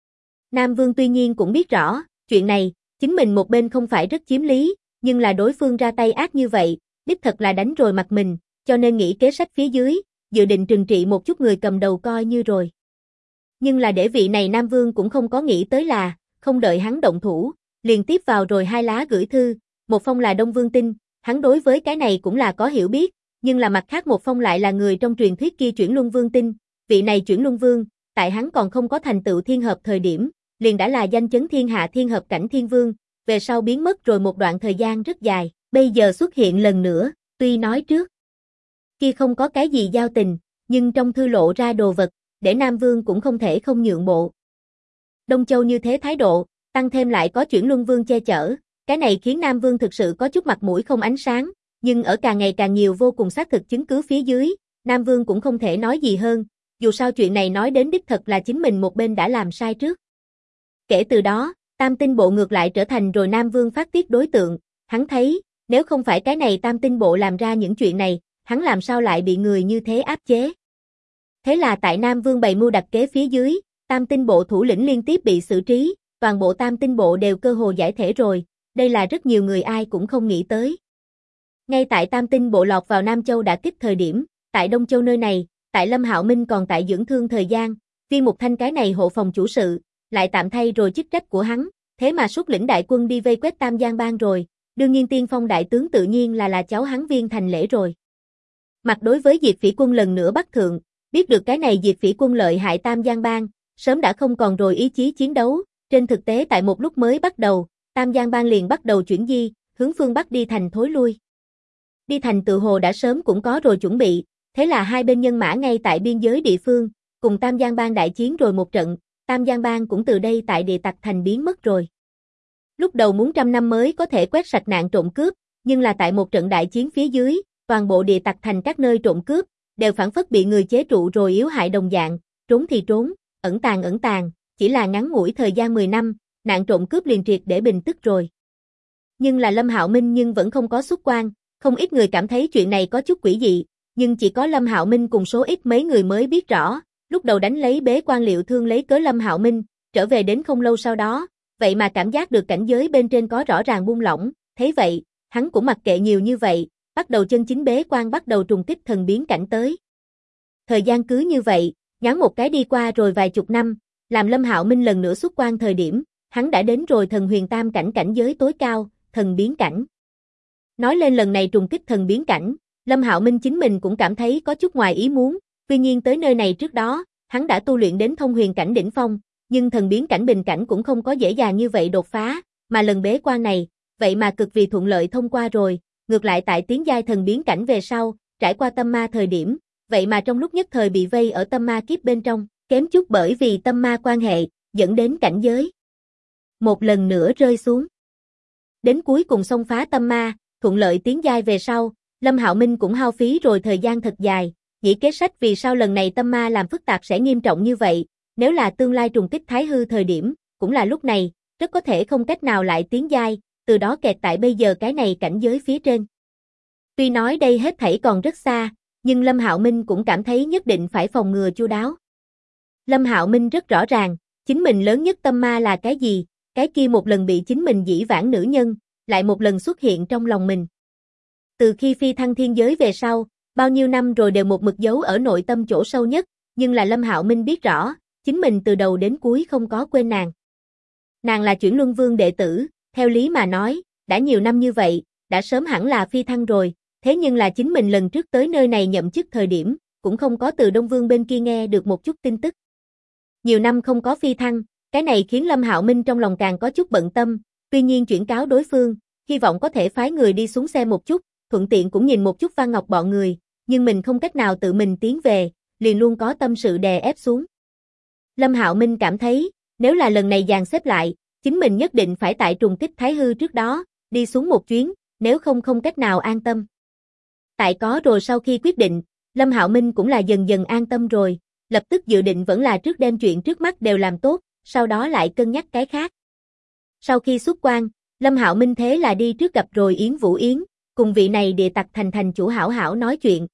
Nam Vương tuy nhiên cũng biết rõ, chuyện này, chính mình một bên không phải rất chiếm lý, nhưng là đối phương ra tay ác như vậy, đích thật là đánh rồi mặt mình, cho nên nghĩ kế sách phía dưới, dự định trừng trị một chút người cầm đầu coi như rồi. Nhưng là để vị này Nam Vương cũng không có nghĩ tới là, không đợi hắn động thủ, liền tiếp vào rồi 2 lá gửi thư, một phong là Đông Vương Tin, hắn đối với cái này cũng là có hiểu biết, nhưng là mặt khác một phong lại là người trong truyền thuyết kia Chuyển Luân Vương Tin, vị này Chuyển Luân Vương, tại hắn còn không có thành tựu thiên hợp thời điểm, liền đã là danh chấn thiên hạ thiên hợp cảnh thiên vương, về sau biến mất rồi một đoạn thời gian rất dài, bây giờ xuất hiện lần nữa, tuy nói trước kia không có cái gì giao tình, nhưng trong thư lộ ra đồ vật, để Nam Vương cũng không thể không nhượng bộ. Đông Châu như thế thái độ, tăng thêm lại có Chuyển Luân Vương che chở, cái này khiến Nam Vương thực sự có chút mặt mũi không ánh sáng, nhưng ở càng ngày càng nhiều vô cùng xác thực chứng cứ phía dưới, Nam Vương cũng không thể nói gì hơn, dù sao chuyện này nói đến đích thật là chính mình một bên đã làm sai trước. Kể từ đó, Tam Tinh Bộ ngược lại trở thành rồi Nam Vương phát tiết đối tượng, hắn thấy, nếu không phải cái này Tam Tinh Bộ làm ra những chuyện này, hắn làm sao lại bị người như thế áp chế. Thế là tại Nam Vương bày mưu đặt kế phía dưới, Tam Tinh Bộ thủ lĩnh liên tiếp bị xử trí, toàn bộ Tam Tinh Bộ đều cơ hồ giải thể rồi, đây là rất nhiều người ai cũng không nghĩ tới. Ngay tại Tam Tinh Bộ lọt vào Nam Châu đã kích thời điểm, tại Đông Châu nơi này, tại Lâm Hạo Minh còn tại dưỡng thương thời gian, Viên Mục Thanh cái này hộ phòng chủ sự, lại tạm thay rồi chức trách của hắn, thế mà xuất lĩnh đại quân đi vây quét Tam Giang Bang rồi, đương nhiên tiên phong đại tướng tự nhiên là cháu hắn Viên Thành Lễ rồi. Mặt đối với Diệp Phỉ Quân lần nữa bắt thượng, biết được cái này Diệp Phỉ Quân lợi hại Tam Giang Bang, sớm đã không còn rồi ý chí chiến đấu, trên thực tế tại một lúc mới bắt đầu, Tam Giang Bang liền bắt đầu chuyển di, hướng phương Bắc đi thành thối lui. Đi thành tự hồ đã sớm cũng có rồi chuẩn bị, thế là hai bên nhân mã ngay tại biên giới địa phương, cùng Tam Giang Bang đại chiến rồi một trận, Tam Giang Bang cũng từ đây tại địa tặc thành biến mất rồi. Lúc đầu muốn 100 năm mới có thể quét sạch nạn trộm cướp, nhưng là tại một trận đại chiến phía dưới, toàn bộ địa tặc thành các nơi trộm cướp, đều phản phất bị người chế trụ rồi yếu hại đồng dạng, trốn thì trốn, ẩn tàng, chỉ là ngắn ngủi thời gian 10 năm, nạn trộm cướp liền triệt để bình tức rồi. Nhưng là Lâm Hạo Minh nhưng vẫn không có xuất quan, không ít người cảm thấy chuyện này có chút quỷ dị, nhưng chỉ có Lâm Hạo Minh cùng số ít mấy người mới biết rõ, lúc đầu đánh lấy bế quan liệu thương lấy cớ Lâm Hạo Minh, trở về đến không lâu sau đó, vậy mà cảm giác được cảnh giới bên trên có rõ ràng buông lỏng, thấy vậy, hắn cũng mặc kệ nhiều như vậy, bắt đầu chân chính bế quan bắt đầu trùng kích thần biến cảnh tới. Thời gian cứ như vậy, nhoáng một cái đi qua rồi vài chục năm, làm Lâm Hạo Minh lần nữa xuất quan thời điểm, hắn đã đến rồi thần huyền tam cảnh cảnh giới tối cao, thần biến cảnh. Nói lên lần này trùng kích thần biến cảnh, Lâm Hạo Minh chính mình cũng cảm thấy có chút ngoài ý muốn, tuy nhiên tới nơi này trước đó, hắn đã tu luyện đến thông huyền cảnh đỉnh phong, nhưng thần biến cảnh bình cảnh cũng không có dễ dàng như vậy đột phá, mà lần bế quan này, vậy mà cực vì thuận lợi thông qua rồi, ngược lại tại tiến giai thần biến cảnh về sau, trải qua tâm ma thời điểm, vậy mà trong lúc nhất thời bị vây ở tâm ma kiếp bên trong, kém chút bởi vì tâm ma quan hệ, dẫn đến cảnh giới một lần nữa rơi xuống. Đến cuối cùng xông phá tâm ma, thuận lợi tiến giai về sau, Lâm Hạo Minh cũng hao phí rồi thời gian thật dài, nghĩ kế sách vì sao lần này tâm ma làm phức tạp sẽ nghiêm trọng như vậy, nếu là tương lai trùng kích thái hư thời điểm, cũng là lúc này, rất có thể không cách nào lại tiến giai, từ đó kẹt tại bây giờ cái này cảnh giới phía trên. Tuy nói đây hết thảy còn rất xa, nhưng Lâm Hạo Minh cũng cảm thấy nhất định phải phòng ngừa chu đáo. Lâm Hạo Minh rất rõ ràng, chính mình lớn nhất tâm ma là cái gì, cái kia một lần bị chính mình dĩ vãng nữ nhân, lại một lần xuất hiện trong lòng mình. Từ khi phi thăng thiên giới về sau, bao nhiêu năm rồi đều một mực giấu ở nội tâm chỗ sâu nhất, nhưng là Lâm Hạo Minh biết rõ, chính mình từ đầu đến cuối không có quên nàng. Nàng là Chuyển Luân Vương đệ tử, theo lý mà nói, đã nhiều năm như vậy, đã sớm hẳn là phi thăng rồi, thế nhưng là chính mình lần trước tới nơi này nhậm chức thời điểm, cũng không có từ Đông Vương bên kia nghe được một chút tin tức. Nhiều năm không có phi thăng, cái này khiến Lâm Hạo Minh trong lòng càng có chút bận tâm, tuy nhiên chuyển cáo đối phương, hy vọng có thể phái người đi xuống xe một chút, thuận tiện cũng nhìn một chút Văn Ngọc bọn người, nhưng mình không cách nào tự mình tiến về, liền luôn có tâm sự đè ép xuống. Lâm Hạo Minh cảm thấy, nếu là lần này dàn xếp lại, chính mình nhất định phải tại trùng kích Thái Hư trước đó, đi xuống một chuyến, nếu không cách nào an tâm. Tại có rồi sau khi quyết định, Lâm Hạo Minh cũng là dần dần an tâm rồi, lập tức dự định vẫn là trước đem chuyện trước mắt đều làm tốt, sau đó lại cân nhắc cái khác. Sau khi xuất quan, Lâm Hạo Minh thế là đi trước gặp rồi Yến Vũ Yến, cùng vị này địa tặc thành chủ hảo hảo nói chuyện.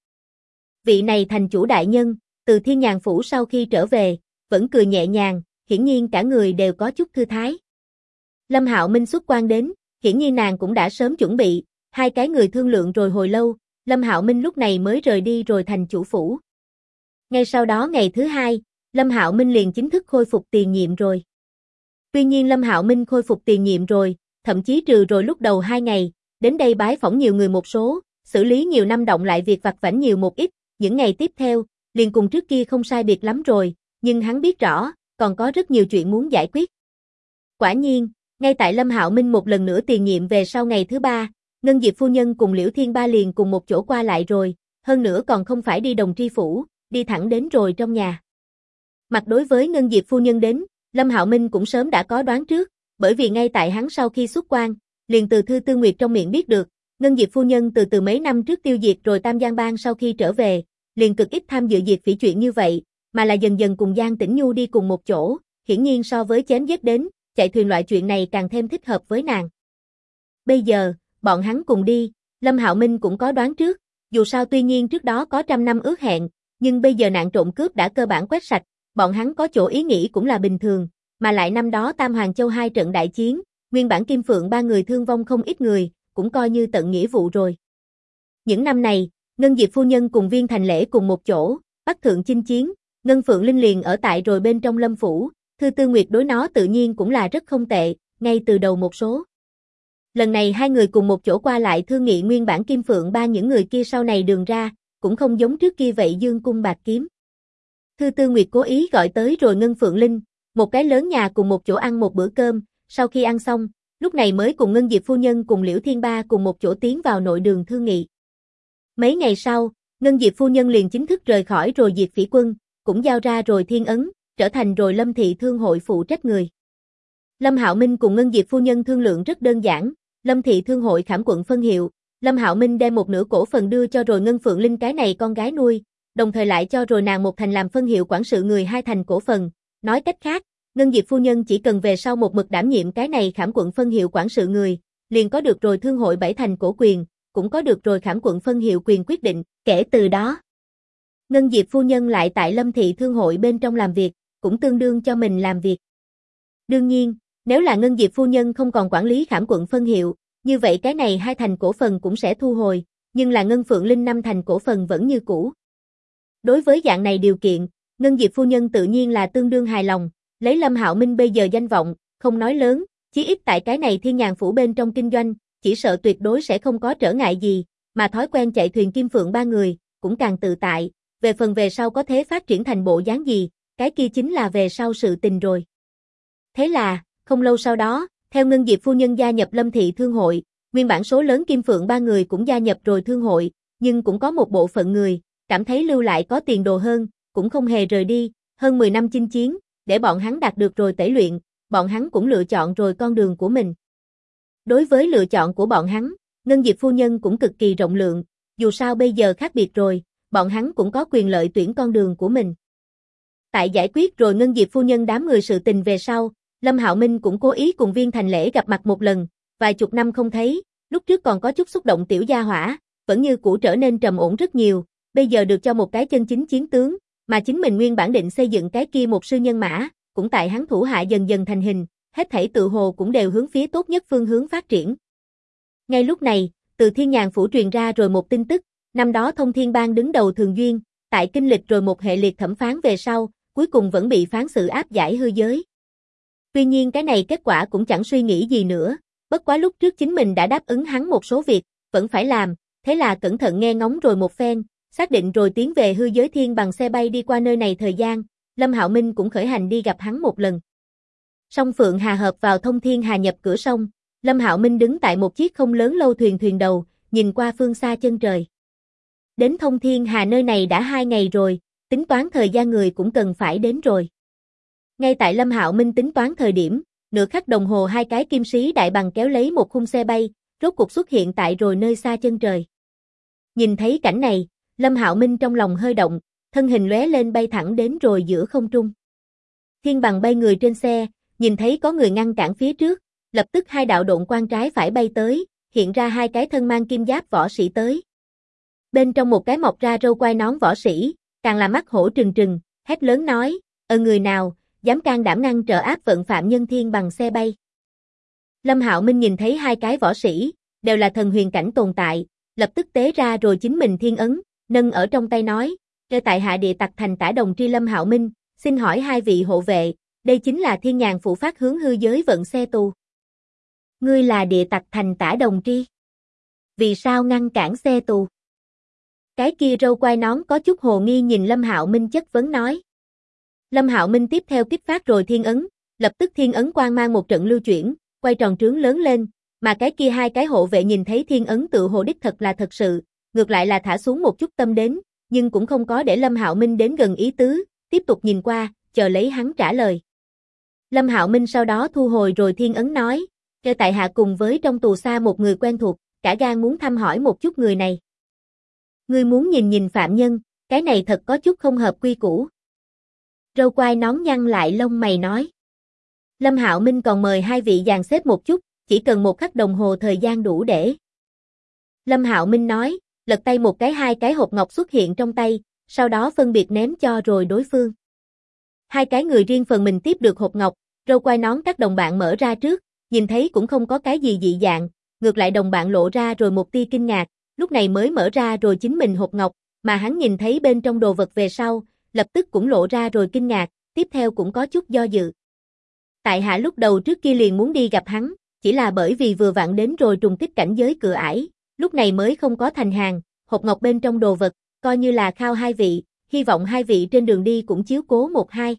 Vị này thành chủ đại nhân, từ Thiên Nhàn Phủ sau khi trở về, vẫn cười nhẹ nhàng, hiển nhiên cả người đều có chút thư thái. Lâm Hạo Minh xuất quan đến, hiển nhiên nàng cũng đã sớm chuẩn bị, hai cái người thương lượng rồi hồi lâu, Lâm Hạo Minh lúc này mới rời đi rồi thành chủ phủ. Ngay sau đó ngày thứ hai, Lâm Hạo Minh liền chính thức khôi phục tiền nhiệm rồi. Tuy nhiên Lâm Hạo Minh khôi phục tiền nhiệm rồi, thậm chí trừ rồi lúc đầu 2 ngày, đến đây bái phỏng nhiều người một số, xử lý nhiều năm động lại việc vặt vãnh nhiều một ít, những ngày tiếp theo, liền cùng trước kia không sai biệt lắm rồi, nhưng hắn biết rõ, còn có rất nhiều chuyện muốn giải quyết. Quả nhiên, ngay tại Lâm Hạo Minh một lần nữa tiền nhiệm về sau ngày thứ 3, Ngân Diệp phu nhân cùng Liễu Thiên Ba liền cùng một chỗ qua lại rồi, hơn nữa còn không phải đi Đồng Tri phủ, đi thẳng đến rồi trong nhà. Mặt đối với Ngân Diệp phu nhân đến, Lâm Hạo Minh cũng sớm đã có đoán trước, bởi vì ngay tại hắn sau khi xuất quan, liền từ Thư Tư Nguyệt trong miệng biết được, Ngân Diệp phu nhân từ mấy năm trước tiêu diệt rồi Tam Giang Bang sau khi trở về, liền cực ít tham dự diệt phỉ chuyện như vậy, mà là dần dần cùng Giang Tĩnh Nhu đi cùng một chỗ, hiển nhiên so với chém giết đến, chạy thuyền loại chuyện này càng thêm thích hợp với nàng. Bây giờ, bọn hắn cùng đi, Lâm Hạo Minh cũng có đoán trước, dù sao tuy nhiên trước đó có 100 năm ước hẹn, nhưng bây giờ nạn trộm cướp đã cơ bản quét sạch, bọn hắn có chỗ ý nghĩ cũng là bình thường, mà lại năm đó Tam Hoàng Châu 2 trận đại chiến, nguyên bản Kim Phượng 3 người thương vong không ít người, cũng coi như tận nghĩa vụ rồi. Những năm này, Ngân Diệp phu nhân cùng Viên Thành Lễ cùng một chỗ, Bắc Thượng chinh chiến, Ngân Phượng Linh liền ở tại rồi bên trong Lâm phủ, Thư Tư Nguyệt đối nó tự nhiên cũng là rất không tệ, ngay từ đầu một số. Lần này hai người cùng một chỗ qua lại thương nghị nguyên bản Kim Phượng 3 những người kia sau này đường ra, cũng không giống trước kia vậy dương cung bạc kiếm. Thư Tư Nguyệt cố ý gọi tới rồi Ngân Phượng Linh, một cái lớn nhà cùng một chỗ ăn một bữa cơm, sau khi ăn xong, lúc này mới cùng Ngân Diệp phu nhân cùng Liễu Thiên Ba cùng một chỗ tiến vào nội đường thương nghị. Mấy ngày sau, Ngân Diệp phu nhân liền chính thức rời khỏi rồi diệt phỉ quân, cũng giao ra rồi thiên ấn, trở thành rồi Lâm thị thương hội phụ trách người. Lâm Hạo Minh cùng Ngân Diệp phu nhân thương lượng rất đơn giản, Lâm thị thương hội khảm quận phân hiệu, Lâm Hạo Minh đem một nửa cổ phần đưa cho rồi Ngân Phượng Linh cái này con gái nuôi, đồng thời lại cho rồi nàng một thành làm phân hiệu quản sự người 2 thành cổ phần, nói cách khác, Ngân Diệp phu nhân chỉ cần về sau một mực đảm nhiệm cái này khảm quận phân hiệu quản sự người, liền có được rồi thương hội 7 thành cổ quyền, cũng có được rồi khảm quận phân hiệu quyền quyết định, kể từ đó. Ngân Diệp phu nhân lại tại Lâm thị thương hội bên trong làm việc, cũng tương đương cho mình làm việc. Đương nhiên, nếu là Ngân Diệp phu nhân không còn quản lý khảm quận phân hiệu, như vậy cái này 2 thành cổ phần cũng sẽ thu hồi, nhưng là Ngân Phượng Linh 5 thành cổ phần vẫn như cũ. Đối với dạng này điều kiện, Ngân Diệp phu nhân tự nhiên là tương đương hài lòng, lấy Lâm Hạo Minh bây giờ danh vọng, không nói lớn, chí ít tại cái này Thiên Nhàn phủ bên trong kinh doanh, chỉ sợ tuyệt đối sẽ không có trở ngại gì, mà thói quen chạy thuyền Kim Phượng 3 người, cũng càng tự tại, về phần về sau có thế phát triển thành bộ dáng gì, cái kia chính là về sau sự tình rồi. Thế là, không lâu sau đó, theo Ngân Diệp phu nhân gia nhập Lâm thị thương hội, nguyên bản số lớn Kim Phượng 3 người cũng gia nhập rồi thương hội, nhưng cũng có một bộ phận người, cảm thấy lưu lại có tiền đồ hơn, cũng không hề rời đi, hơn 10 năm chinh chiến, để bọn hắn đạt được rồi tẩy luyện, bọn hắn cũng lựa chọn rồi con đường của mình. Đối với lựa chọn của bọn hắn, Ngân Diệp phu nhân cũng cực kỳ rộng lượng, dù sao bây giờ khác biệt rồi, bọn hắn cũng có quyền lợi tuyển con đường của mình. Tại giải quyết rồi Ngân Diệp phu nhân đám người sự tình về sau, Lâm Hạo Minh cũng cố ý cùng Viên Thành Lễ gặp mặt một lần, vài chục năm không thấy, lúc trước còn có chút xúc động tiểu gia hỏa, vẫn như cũ trở nên trầm ổn rất nhiều, bây giờ được cho một cái chân chính chiến tướng, mà chính mình nguyên bản định xây dựng cái kia một sư nhân mã, cũng tại hắn thủ hạ dần dần thành hình, hết thảy tự hồ cũng đều hướng phía tốt nhất phương hướng phát triển. Ngay lúc này, từ Thiên Nhàn Phủ truyền ra rồi một tin tức, năm đó Thông Thiên Bang đứng đầu Thường Duyên, tại kinh lịch rồi một hệ liệt thẩm phán về sau, cuối cùng vẫn bị phán xử áp giải hư giới. Tuy nhiên cái này kết quả cũng chẳng suy nghĩ gì nữa, bất quá lúc trước chính mình đã đáp ứng hắn một số việc, vẫn phải làm, thế là cẩn thận nghe ngóng rồi một phen, xác định rồi tiến về hư giới thiên bằng xe bay đi qua nơi này thời gian, Lâm Hạo Minh cũng khởi hành đi gặp hắn một lần. Song Phượng Hà hợp vào Thông Thiên Hà nhập cửa sông, Lâm Hạo Minh đứng tại một chiếc không lớn lâu thuyền đầu, nhìn qua phương xa chân trời. Đến Thông Thiên Hà nơi này đã 2 ngày rồi, tính toán thời gian người cũng cần phải đến rồi. Ngay tại Lâm Hạo Minh tính toán thời điểm, nửa khắc đồng hồ 2 cái kim sĩ đại bằng kéo lấy một khung xe bay, rốt cục xuất hiện tại rồi nơi xa chân trời. Nhìn thấy cảnh này, Lâm Hạo Minh trong lòng hơi động, thân hình lóe lên bay thẳng đến rồi giữa không trung. Thiên bằng bay người trên xe, nhìn thấy có người ngăn cản phía trước, lập tức 2 đạo độn quang trái phải bay tới, hiện ra 2 cái thân mang kim giáp võ sĩ tới. Bên trong một cái mọc ra râu quai nón võ sĩ, càng là mắt hổ trừng trừng, hét lớn nói, người nào, dám can đảm ngăn trở áp vận phạm nhân thiên bằng xe bay. Lâm Hạo Minh nhìn thấy 2 cái võ sĩ, đều là thần huyền cảnh tồn tại, lập tức tế ra rồi chính mình thiên ấn, nâng ở trong tay nói, kêu tại hạ địa tặc thành Tả Đồng Tri Lâm Hạo Minh, xin hỏi 2 vị hộ vệ, đây chính là Thiên Nhàn Phủ phát hướng hư giới vận xe tù. Ngươi là địa tặc thành Tả Đồng Tri. Vì sao ngăn cản xe tù? Cái kia râu quai nón có chút hồ nghi nhìn Lâm Hạo Minh chất vấn nói. Lâm Hạo Minh tiếp theo kích phát rồi thiên ấn, lập tức thiên ấn quang mang một trận lưu chuyển, quay tròn trướng lớn lên, mà cái kia 2 cái hộ vệ nhìn thấy thiên ấn tự hồ đích thật là thật sự, ngược lại là thả xuống một chút tâm đến, nhưng cũng không có để Lâm Hạo Minh đến gần ý tứ, tiếp tục nhìn qua, chờ lấy hắn trả lời. Lâm Hạo Minh sau đó thu hồi rồi thiên ấn nói, kêu tại hạ cùng với trong tù xa một người quen thuộc, cả gan muốn thăm hỏi một chút người này. Ngươi muốn nhìn phạm nhân, cái này thật có chút không hợp quy củ. Râu quai nón nhăn lại lông mày nói. Lâm Hạo Minh còn mời 2 vị dàn xếp một chút, chỉ cần 1 khắc đồng hồ thời gian đủ để. Lâm Hạo Minh nói, lật tay một cái 2 cái hộp ngọc xuất hiện trong tay, sau đó phân biệt ném cho rồi đối phương. 2 cái người riêng phần mình tiếp được hộp ngọc, râu quai nón các đồng bạn mở ra trước, nhìn thấy cũng không có cái gì dị dạng, ngược lại đồng bạn lộ ra rồi một tia kinh ngạc, lúc này mới mở ra rồi chính mình hộp ngọc, mà hắn nhìn thấy bên trong đồ vật về sau, lập tức cũng lộ ra rồi kinh ngạc, tiếp theo cũng có chút do dự. Tại hạ lúc đầu trước kia liền muốn đi gặp hắn, chỉ là bởi vì vừa vặn đến rồi trùng kích cảnh giới cửa ải, lúc này mới không có thành hàng, hộp ngọc bên trong đồ vật, coi như là khao 2 vị, hy vọng 2 vị trên đường đi cũng chiếu cố 1-2.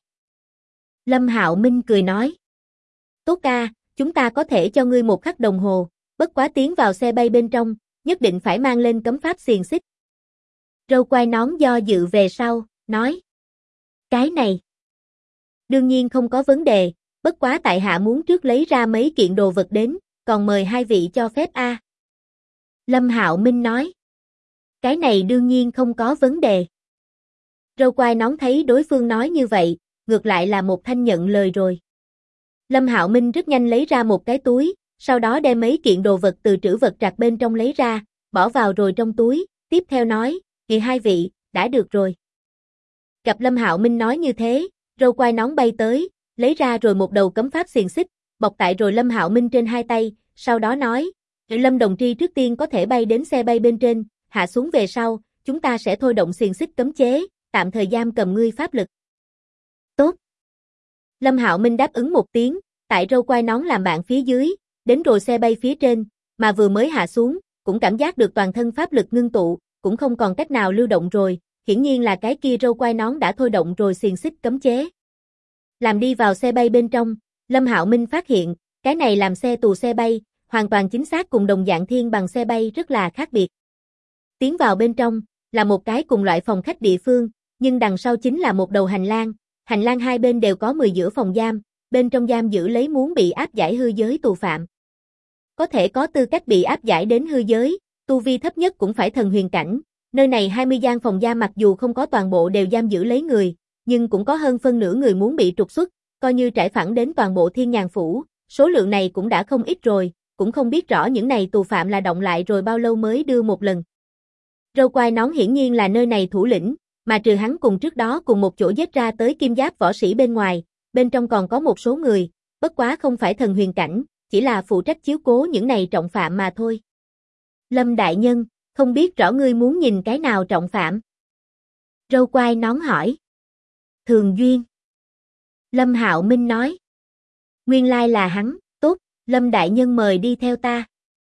Lâm Hạo Minh cười nói. Tốt ca, chúng ta có thể cho ngươi 1 khắc đồng hồ, bất quá tiến vào xe bay bên trong, nhất định phải mang lên cấm pháp xiềng xích. Râu quai nón do dự về sau, nói. Cái này. Đương nhiên không có vấn đề, bất quá tại hạ muốn trước lấy ra mấy kiện đồ vật đến, còn mời 2 vị cho phép a. Lâm Hạo Minh nói. Cái này đương nhiên không có vấn đề. Râu quai nón thấy đối phương nói như vậy, ngược lại là một thanh nhận lời rồi. Lâm Hạo Minh rất nhanh lấy ra một cái túi, sau đó đem mấy kiện đồ vật từ trữ vật trạc bên trong lấy ra, bỏ vào rồi trong túi, tiếp theo nói, kìa 2 vị, đã được rồi. Gặp Lâm Hạo Minh nói như thế, râu quai nón bay tới, lấy ra rồi một đầu cấm pháp xiềng xích, bọc tại rồi Lâm Hạo Minh trên 2 tay, sau đó nói, Lâm đồng tri trước tiên có thể bay đến xe bay bên trên, hạ xuống về sau, chúng ta sẽ thôi động xiềng xích cấm chế, tạm thời giam cầm ngươi pháp lực. Tốt. Lâm Hạo Minh đáp ứng một tiếng, tại râu quai nón làm bạn phía dưới, đến rồi xe bay phía trên, mà vừa mới hạ xuống, cũng cảm giác được toàn thân pháp lực ngưng tụ, cũng không còn cách nào lưu động rồi, hiển nhiên là cái kia râu quai nón đã thôi động rồi xiềng xích cấm chế. Làm đi vào xe bay bên trong, Lâm Hạo Minh phát hiện, cái này làm xe tù xe bay, hoàn toàn chính xác cùng đồng dạng thiên bằng xe bay rất là khác biệt. Tiến vào bên trong, là một cái cùng loại phòng khách địa phương, nhưng đằng sau chính là một đầu hành lang 2 bên đều có 10 giữa phòng giam, bên trong giam giữ lấy muốn bị áp giải hư giới tù phạm. Có thể có tư cách bị áp giải đến hư giới, tu vi thấp nhất cũng phải thần huyền cảnh, nơi này 20 gian phòng giam mặc dù không có toàn bộ đều giam giữ lấy người, nhưng cũng có hơn phân nửa người muốn bị trục xuất, coi như trải phẳng đến toàn bộ Thiên Nhàn Phủ, số lượng này cũng đã không ít rồi, cũng không biết rõ những này tù phạm là động lại rồi bao lâu mới đưa một lần. Râu quai nón hiển nhiên là nơi này thủ lĩnh, mà trừ hắn cùng trước đó cùng một chỗ giết ra tới kim giáp võ sĩ bên ngoài, bên trong còn có một số người, bất quá không phải thần huyền cảnh, chỉ là phụ trách chiếu cố những này trọng phạm mà thôi. Lâm đại nhân, không biết rõ ngươi muốn nhìn cái nào trọng phạm. Râu quai nón hỏi. Thường Duyên. Lâm Hạo Minh nói. Nguyên lai là hắn, tốt, Lâm đại nhân mời đi theo ta.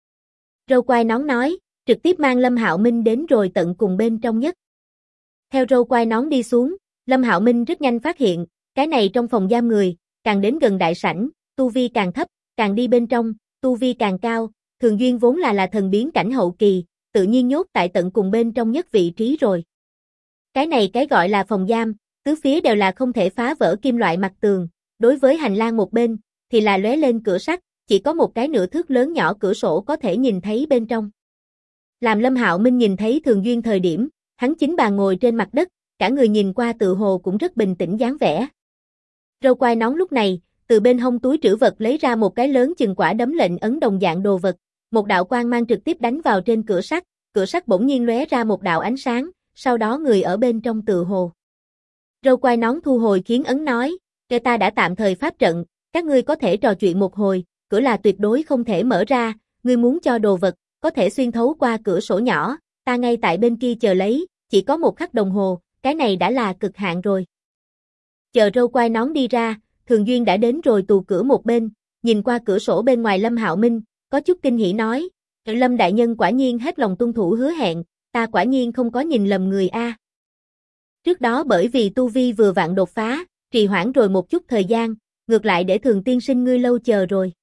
Râu quai nón nói, trực tiếp mang Lâm Hạo Minh đến rồi tận cùng bên trong nhất. Theo râu quai nón đi xuống, Lâm Hạo Minh rất nhanh phát hiện, cái này trong phòng giam người, càng đến gần đại sảnh, tu vi càng thấp, càng đi bên trong, tu vi càng cao, Thường Duyên vốn là thần biến cảnh hậu kỳ, tự nhiên nhốt tại tận cùng bên trong nhất vị trí rồi. Cái này cái gọi là phòng giam, tứ phía đều là không thể phá vỡ kim loại mặt tường, đối với hành lang một bên, thì là lóe lên cửa sắt, chỉ có một cái nửa thước lớn nhỏ cửa sổ có thể nhìn thấy bên trong. Làm Lâm Hạo Minh nhìn thấy Thường Duyên thời điểm, hắn chính bàn ngồi trên mặt đất, cả người nhìn qua tự hồ cũng rất bình tĩnh dáng vẻ. Râu quai nón lúc này, từ bên hông túi trữ vật lấy ra một cái lớn chừng quả đấm lệnh ấn đồng dạng đồ vật, một đạo quang mang trực tiếp đánh vào trên cửa sắt bỗng nhiên lóe ra một đạo ánh sáng, sau đó người ở bên trong tự hồ. Râu quai nón thu hồi khiến ấn nói, "Kẻ ta đã tạm thời pháp trận, các ngươi có thể trò chuyện một hồi, cửa là tuyệt đối không thể mở ra, ngươi muốn cho đồ vật, có thể xuyên thấu qua cửa sổ nhỏ, ta ngay tại bên kia chờ lấy, chỉ có một khắc đồng hồ, cái này đã là cực hạn rồi." Chờ râu quai nón đi ra, Thường Duyên đã đến rồi tù cửa một bên, nhìn qua cửa sổ bên ngoài Lâm Hạo Minh, có chút kinh hỉ nói, Lâm đại nhân quả nhiên hết lòng tuân thủ hứa hẹn, ta quả nhiên không có nhìn lầm người a. Trước đó bởi vì tu vi vừa vặn đột phá, trì hoãn rồi một chút thời gian, ngược lại để Thường tiên sinh ngươi lâu chờ rồi.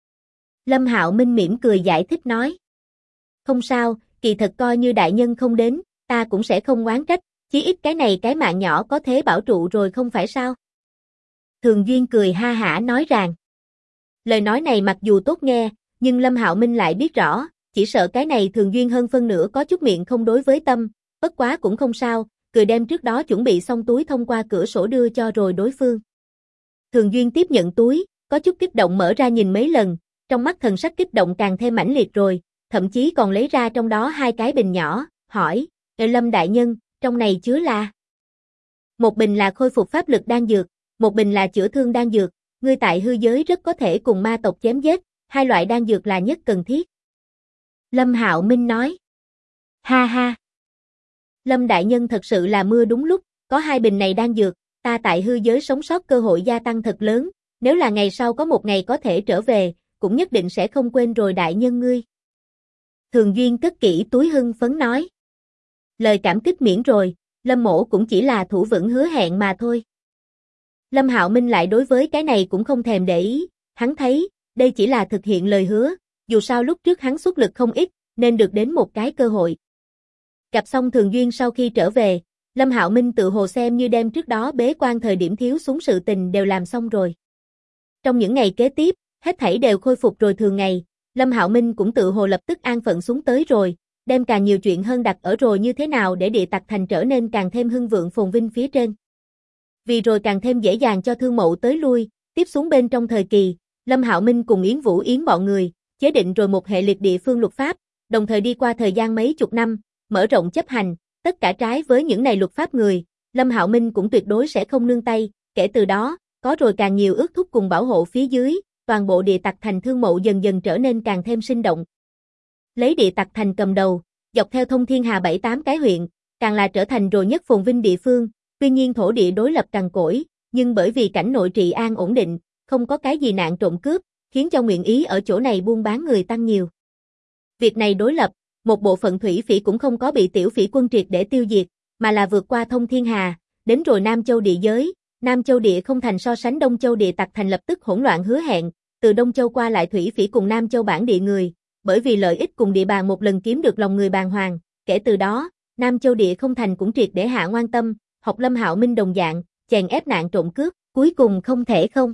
Lâm Hạo Minh mỉm cười giải thích nói. Không sao, kỳ thật coi như đại nhân không đến, ta cũng sẽ không oán trách, chí ít cái này cái mạng nhỏ có thế bảo trụ rồi không phải sao? Thường Duyên cười ha hả nói rằng. Lời nói này mặc dù tốt nghe, nhưng Lâm Hạo Minh lại biết rõ, chỉ sợ cái này Thường Duyên hơn phân nửa có chút miệng không đối với tâm, bất quá cũng không sao, cười đem trước đó chuẩn bị xong túi thông qua cửa sổ đưa cho rồi đối phương. Thường Duyên tiếp nhận túi, có chút kích động mở ra nhìn mấy lần, trong mắt thần sắc kích động càng thêm mãnh liệt rồi, thậm chí còn lấy ra trong đó hai cái bình nhỏ, hỏi, Lâm đại nhân, trong này chứa là? Một bình là khôi phục pháp lực đan dược, một bình là chữa thương đan dược, ngươi tại hư giới rất có thể cùng ma tộc chém giết, hai loại đan dược là nhất cần thiết. Lâm Hạo Minh nói. Ha ha. Lâm đại nhân thật sự là mưa đúng lúc, có hai bình này đan dược, ta tại hư giới sống sót cơ hội gia tăng thật lớn, nếu là ngày sau có một ngày có thể trở về, cũng nhất định sẽ không quên rồi đại nhân ngươi. Thường Duyên cất kỹ túi hưng phấn nói. Lời cảm kích miễn rồi, Lâm mỗ cũng chỉ là thủ vững hứa hẹn mà thôi. Lâm Hạo Minh lại đối với cái này cũng không thèm để ý, hắn thấy, đây chỉ là thực hiện lời hứa, dù sao lúc trước hắn xuất lực không ít, nên được đến một cái cơ hội. Gặp xong Thường Duyên sau khi trở về, Lâm Hạo Minh tự hồ xem như đem trước đó bế quan thời điểm thiếu xuống sự tình đều làm xong rồi. Trong những ngày kế tiếp, hết thảy đều khôi phục rồi thường ngày, Lâm Hạo Minh cũng tự hồ lập tức an phận xuống tới rồi, đem càng nhiều chuyện hơn đặt ở rồi như thế nào để Địa Tặc Thành trở nên càng thêm hưng vượng phồn vinh phía trên. Vì rồi càng thêm dễ dàng cho Thương Mậu tới lui, tiếp xuống bên trong thời kỳ, Lâm Hạo Minh cùng Yến Vũ Yến bọn người, chế định rồi một hệ liệt địa phương luật pháp, đồng thời đi qua thời gian mấy chục năm, mở rộng chấp hành, tất cả trái với những này luật pháp người, Lâm Hạo Minh cũng tuyệt đối sẽ không nương tay, kể từ đó, có rồi càng nhiều ước thúc cùng bảo hộ phía dưới, toàn bộ Địa Tặc Thành Thương Mậu dần dần trở nên càng thêm sinh động. Lấy Địa Tặc Thành cầm đầu, dọc theo thông thiên hà 7-8 cái huyện, càng là trở thành rồi nhất phồn vinh địa phương, tuy nhiên thổ địa đối lập cằn cỗi, nhưng bởi vì cảnh nội trị an ổn định, không có cái gì nạn trộm cướp, khiến cho nguyện ý ở chỗ này buôn bán người tăng nhiều. Việc này đối lập, một bộ phận thủy phỉ cũng không có bị tiểu phỉ quân triệt để tiêu diệt, mà là vượt qua thông thiên hà, đến rồi Nam Châu địa giới, Nam Châu địa không thành so sánh Đông Châu Địa Tặc Thành lập tức hỗn loạn hứa hẹn, từ Đông Châu qua lại thủy phỉ cùng Nam Châu bản địa người, bởi vì lợi ích cùng địa bàn một lần kiếm được lòng người bàng hoàng, kể từ đó, Nam Châu địa không thành cũng triệt để hạ ngoan tâm, học Lâm Hạo Minh đồng dạng, chèn ép nạn trộm cướp, cuối cùng không thể không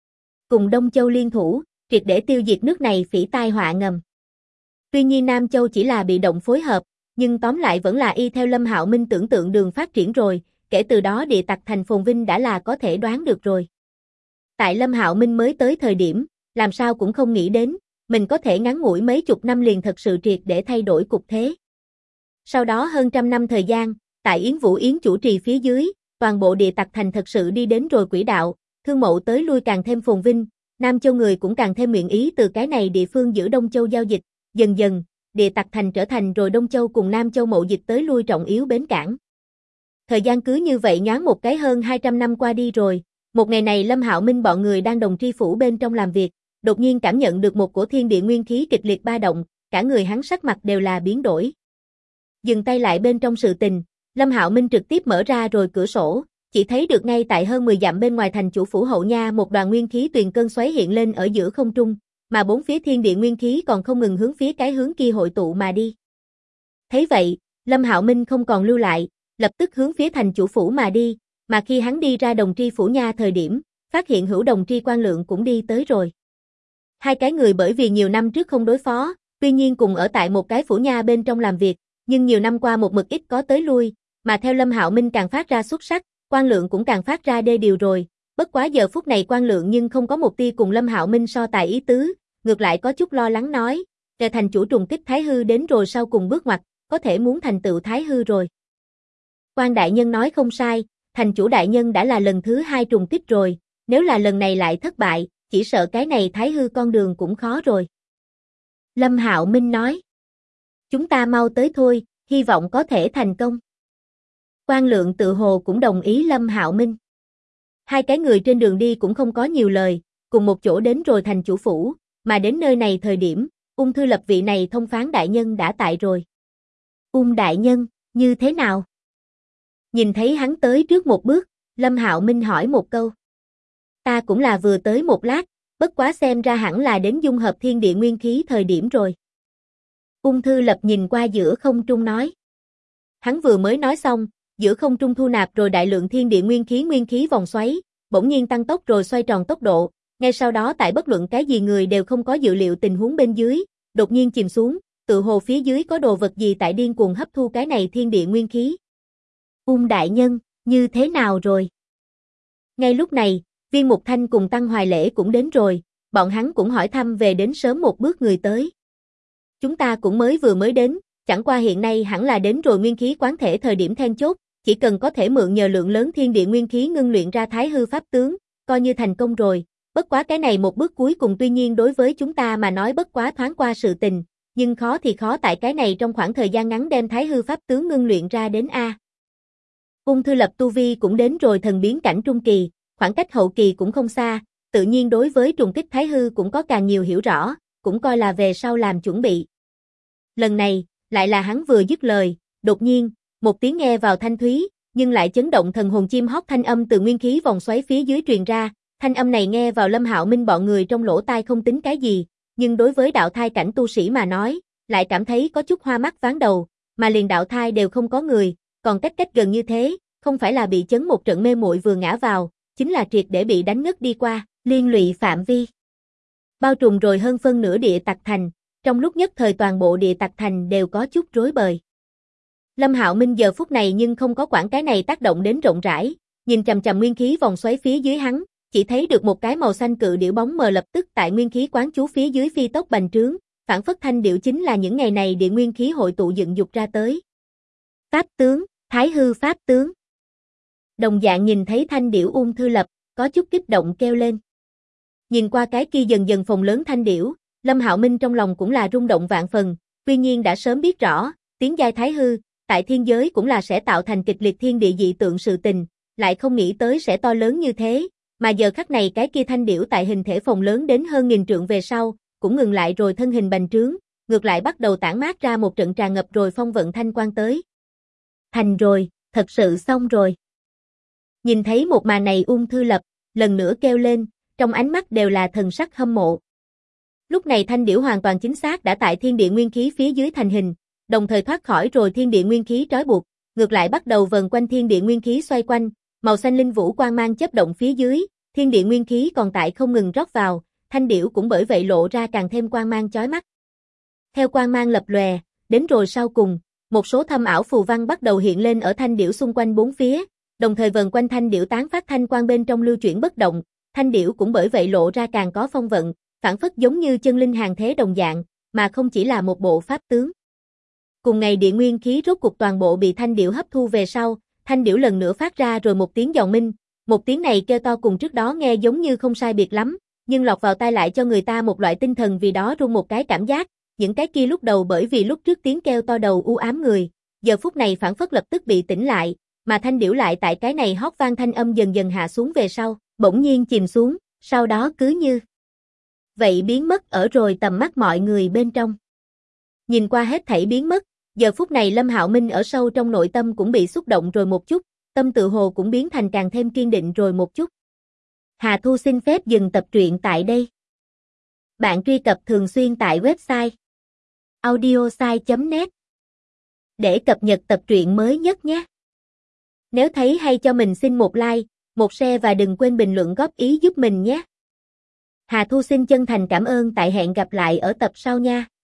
cùng Đông Châu liên thủ, triệt để tiêu diệt nước này phỉ tai họa ngầm. Tuy nhiên Nam Châu chỉ là bị động phối hợp, nhưng tóm lại vẫn là y theo Lâm Hạo Minh tưởng tượng đường phát triển rồi, kể từ đó Địa Tặc Thành phồn vinh đã là có thể đoán được rồi. Tại Lâm Hạo Minh mới tới thời điểm, làm sao cũng không nghĩ đến, mình có thể ngắn ngủi mấy chục năm liền thật sự triệt để thay đổi cục thế. Sau đó hơn trăm năm thời gian, tại Yến Vũ Yến chủ trì phía dưới, toàn bộ Địa Tặc Thành thật sự đi đến rồi quỹ đạo, thương mậu tới lui càng thêm phồn vinh, Nam Châu người cũng càng thêm nguyện ý từ cái này địa phương giữ Đông Châu giao dịch, dần dần, Địa Tặc Thành trở thành rồi Đông Châu cùng Nam Châu mậu dịch tới lui trọng yếu bến cảng. Thời gian cứ như vậy nhoáng một cái hơn 200 năm qua đi rồi, một ngày này Lâm Hạo Minh bọn người đang đồng tri phủ bên trong làm việc, đột nhiên cảm nhận được một cổ thiên địa nguyên khí kịch liệt ba động, cả người hắn sắc mặt đều là biến đổi. Dừng tay lại bên trong sự tình, Lâm Hạo Minh trực tiếp mở ra rồi cửa sổ, chỉ thấy được ngay tại hơn 10 dặm bên ngoài thành chủ phủ hậu nha một đoàn nguyên khí tuyền cơn xoáy hiện lên ở giữa không trung, mà bốn phía thiên địa nguyên khí còn không ngừng hướng phía cái hướng kia hội tụ mà đi. Thấy vậy, Lâm Hạo Minh không còn lưu lại, lập tức hướng phía thành chủ phủ mà đi, mà khi hắn đi ra đồng tri phủ nha thời điểm, phát hiện Hữu Đồng Tri Quan Lượng cũng đi tới rồi. Hai cái người bởi vì nhiều năm trước không đối phó, tuy nhiên cùng ở tại một cái phủ nha bên trong làm việc, nhưng nhiều năm qua một mực ít có tới lui, mà theo Lâm Hạo Minh càng phát ra xuất sắc, Quan Lượng cũng càng phát ra đê điều rồi, bất quá giờ phút này Quan Lượng nhưng không có một tia cùng Lâm Hạo Minh so tài ý tứ, ngược lại có chút lo lắng nói, "Kẻ thành chủ trùng kích Thái Hư đến rồi sau cùng bước ngoặt, có thể muốn thành tựu Thái Hư rồi." Quan đại nhân nói không sai, thành chủ đại nhân đã là lần thứ 2 trùng kích rồi, nếu là lần này lại thất bại, chỉ sợ cái này Thái Hư con đường cũng khó rồi. Lâm Hạo Minh nói, "Chúng ta mau tới thôi, hy vọng có thể thành công." Quan Lượng tự hồ cũng đồng ý Lâm Hạo Minh. Hai cái người trên đường đi cũng không có nhiều lời, cùng một chỗ đến rồi thành chủ phủ, mà đến nơi này thời điểm, Ung Thư Lập vị này thông phán đại nhân đã tại rồi. Đại nhân, như thế nào? Nhìn thấy hắn tới trước một bước, Lâm Hạo Minh hỏi một câu. Ta cũng là vừa tới một lát, bất quá xem ra hẳn là đến dung hợp thiên địa nguyên khí thời điểm rồi. Ung Thư Lập nhìn qua giữa không trung nói. Hắn vừa mới nói xong, giữa không trung thu nạp rồi đại lượng thiên địa nguyên khí vòng xoáy, bỗng nhiên tăng tốc rồi xoay tròn tốc độ, ngay sau đó tại bất luận cái gì người đều không có dự liệu tình huống bên dưới, đột nhiên chìm xuống, tự hồ phía dưới có đồ vật gì tại điên cuồng hấp thu cái này thiên địa nguyên khí. Đại nhân, như thế nào rồi? Ngay lúc này, Viên Mục Thanh cùng Tăng Hoài Lễ cũng đến rồi, bọn hắn cũng hỏi thăm về đến sớm một bước người tới. Chúng ta cũng vừa mới đến, chẳng qua hiện nay hẳn là đến rồi nguyên khí quán thể thời điểm then chốt, chỉ cần có thể mượn nhờ lượng lớn thiên địa nguyên khí ngưng luyện ra Thái Hư pháp tướng, coi như thành công rồi, bất quá cái này một bước cuối cùng tuy nhiên đối với chúng ta mà nói bất quá thoáng qua sự tình, nhưng khó thì khó tại cái này trong khoảng thời gian ngắn đem Thái Hư pháp tướng ngưng luyện ra đến A. Ung Thư Lập tu vi cũng đến rồi thần biến cảnh trung kỳ, khoảng cách hậu kỳ cũng không xa, tự nhiên đối với trùng kích Thái Hư cũng có càng nhiều hiểu rõ, cũng coi là về sau làm chuẩn bị. Lần này, lại là hắn vừa dứt lời, đột nhiên, một tiếng nghe vào thanh thúy, nhưng lại chấn động thần hồn chim hót thanh âm từ nguyên khí vòng xoáy phía dưới truyền ra, thanh âm này nghe vào Lâm Hạo Minh bọn người trong lỗ tai không tính cái gì, nhưng đối với đạo thai cảnh tu sĩ mà nói, lại cảm thấy có chút hoa mắt váng đầu, mà liền đạo thai đều không có người, còn cách gần như thế, không phải là bị chấn một trận mê muội vừa ngã vào, chính là triệt để bị đánh ngất đi qua, liên lụy phạm vi. Bao trùm rồi hơn phân nửa Địa Tặc Thành, trong lúc nhất thời toàn bộ Địa Tặc Thành đều có chút rối bời. Lâm Hạo Minh giờ phút này nhưng không có quản cái này tác động đến rộng rãi, nhìn chằm chằm nguyên khí vòng xoáy phía dưới hắn, chỉ thấy được một cái màu xanh cự điểu bóng mờ lập tức tại nguyên khí quán chú phía dưới phi tốc bành trướng, phản phất thanh điểu chính là những ngày này địa nguyên khí hội tụ dựng dục ra tới. Pháp tướng, Thái Hư pháp tướng. Đồng dạng nhìn thấy thanh điểu Ung Thư Lập, có chút kích động kêu lên. Nhìn qua cái kia dần dần phồng lớn thanh điểu, Lâm Hạo Minh trong lòng cũng là rung động vạn phần, tuy nhiên đã sớm biết rõ, tiến giai Thái Hư, tại thiên giới cũng là sẽ tạo thành kịch liệt thiên địa dị tượng sự tình, lại không nghĩ tới sẽ to lớn như thế, mà giờ khắc này cái kia thanh điểu tại hình thể phồng lớn đến hơn 1000 trượng về sau, cũng ngừng lại rồi thân hình bành trướng, ngược lại bắt đầu tản mát ra một trận tràn ngập rồi phong vận thanh quang tới. Thành rồi, thật sự xong rồi. Nhìn thấy một màn này Ung Thư Lập, lần nữa kêu lên, trong ánh mắt đều là thần sắc hâm mộ. Lúc này thanh điểu hoàn toàn chính xác đã tại thiên địa nguyên khí phía dưới thành hình, đồng thời thoát khỏi rồi thiên địa nguyên khí trói buộc, ngược lại bắt đầu vần quanh thiên địa nguyên khí xoay quanh, màu xanh linh vũ quang mang chớp động phía dưới, thiên địa nguyên khí còn tại không ngừng rót vào, thanh điểu cũng bởi vậy lộ ra càng thêm quang mang chói mắt. Theo quang mang lập lòe, đến rồi sau cùng, một số thâm ảo phù văn bắt đầu hiện lên ở thanh điểu xung quanh bốn phía, đồng thời vần quanh thanh điểu tán phát thanh quang bên trong lưu chuyển bất động, thanh điểu cũng bởi vậy lộ ra càng có phong vận, phản phất giống như chân linh hàng thế đồng dạng, mà không chỉ là một bộ pháp tướng. Cùng ngày địa nguyên khí rốt cục toàn bộ bị thanh điểu hấp thu về sau, thanh điểu lần nữa phát ra rồi một tiếng giòn minh, một tiếng này kêu to cùng trước đó nghe giống như không sai biệt lắm, nhưng lọt vào tai lại cho người ta một loại tinh thần vì đó rung một cái cảm giác, những cái kia lúc đầu bởi vì lúc trước tiếng kêu to đầu u ám người, giờ phút này phản phất lập tức bị tỉnh lại, mà thanh điểu lại tại cái này hót vang thanh âm dần dần hạ xuống về sau, bỗng nhiên chìm xuống, sau đó cứ như vậy biến mất ở rồi tầm mắt mọi người bên trong. Nhìn qua hết thảy biến mất, giờ phút này Lâm Hạo Minh ở sâu trong nội tâm cũng bị xúc động rồi một chút, tâm tự hồ cũng biến thành càng thêm kiên định rồi một chút. Hà Thu xin phép dừng tập truyện tại đây. Bạn truy cập thường xuyên tại website audiosai.net để cập nhật tập truyện mới nhất nhé. Nếu thấy hay cho mình xin một like, một share và đừng quên bình luận góp ý giúp mình nhé. Hà Thu xin chân thành cảm ơn, tại hẹn gặp lại ở tập sau nha.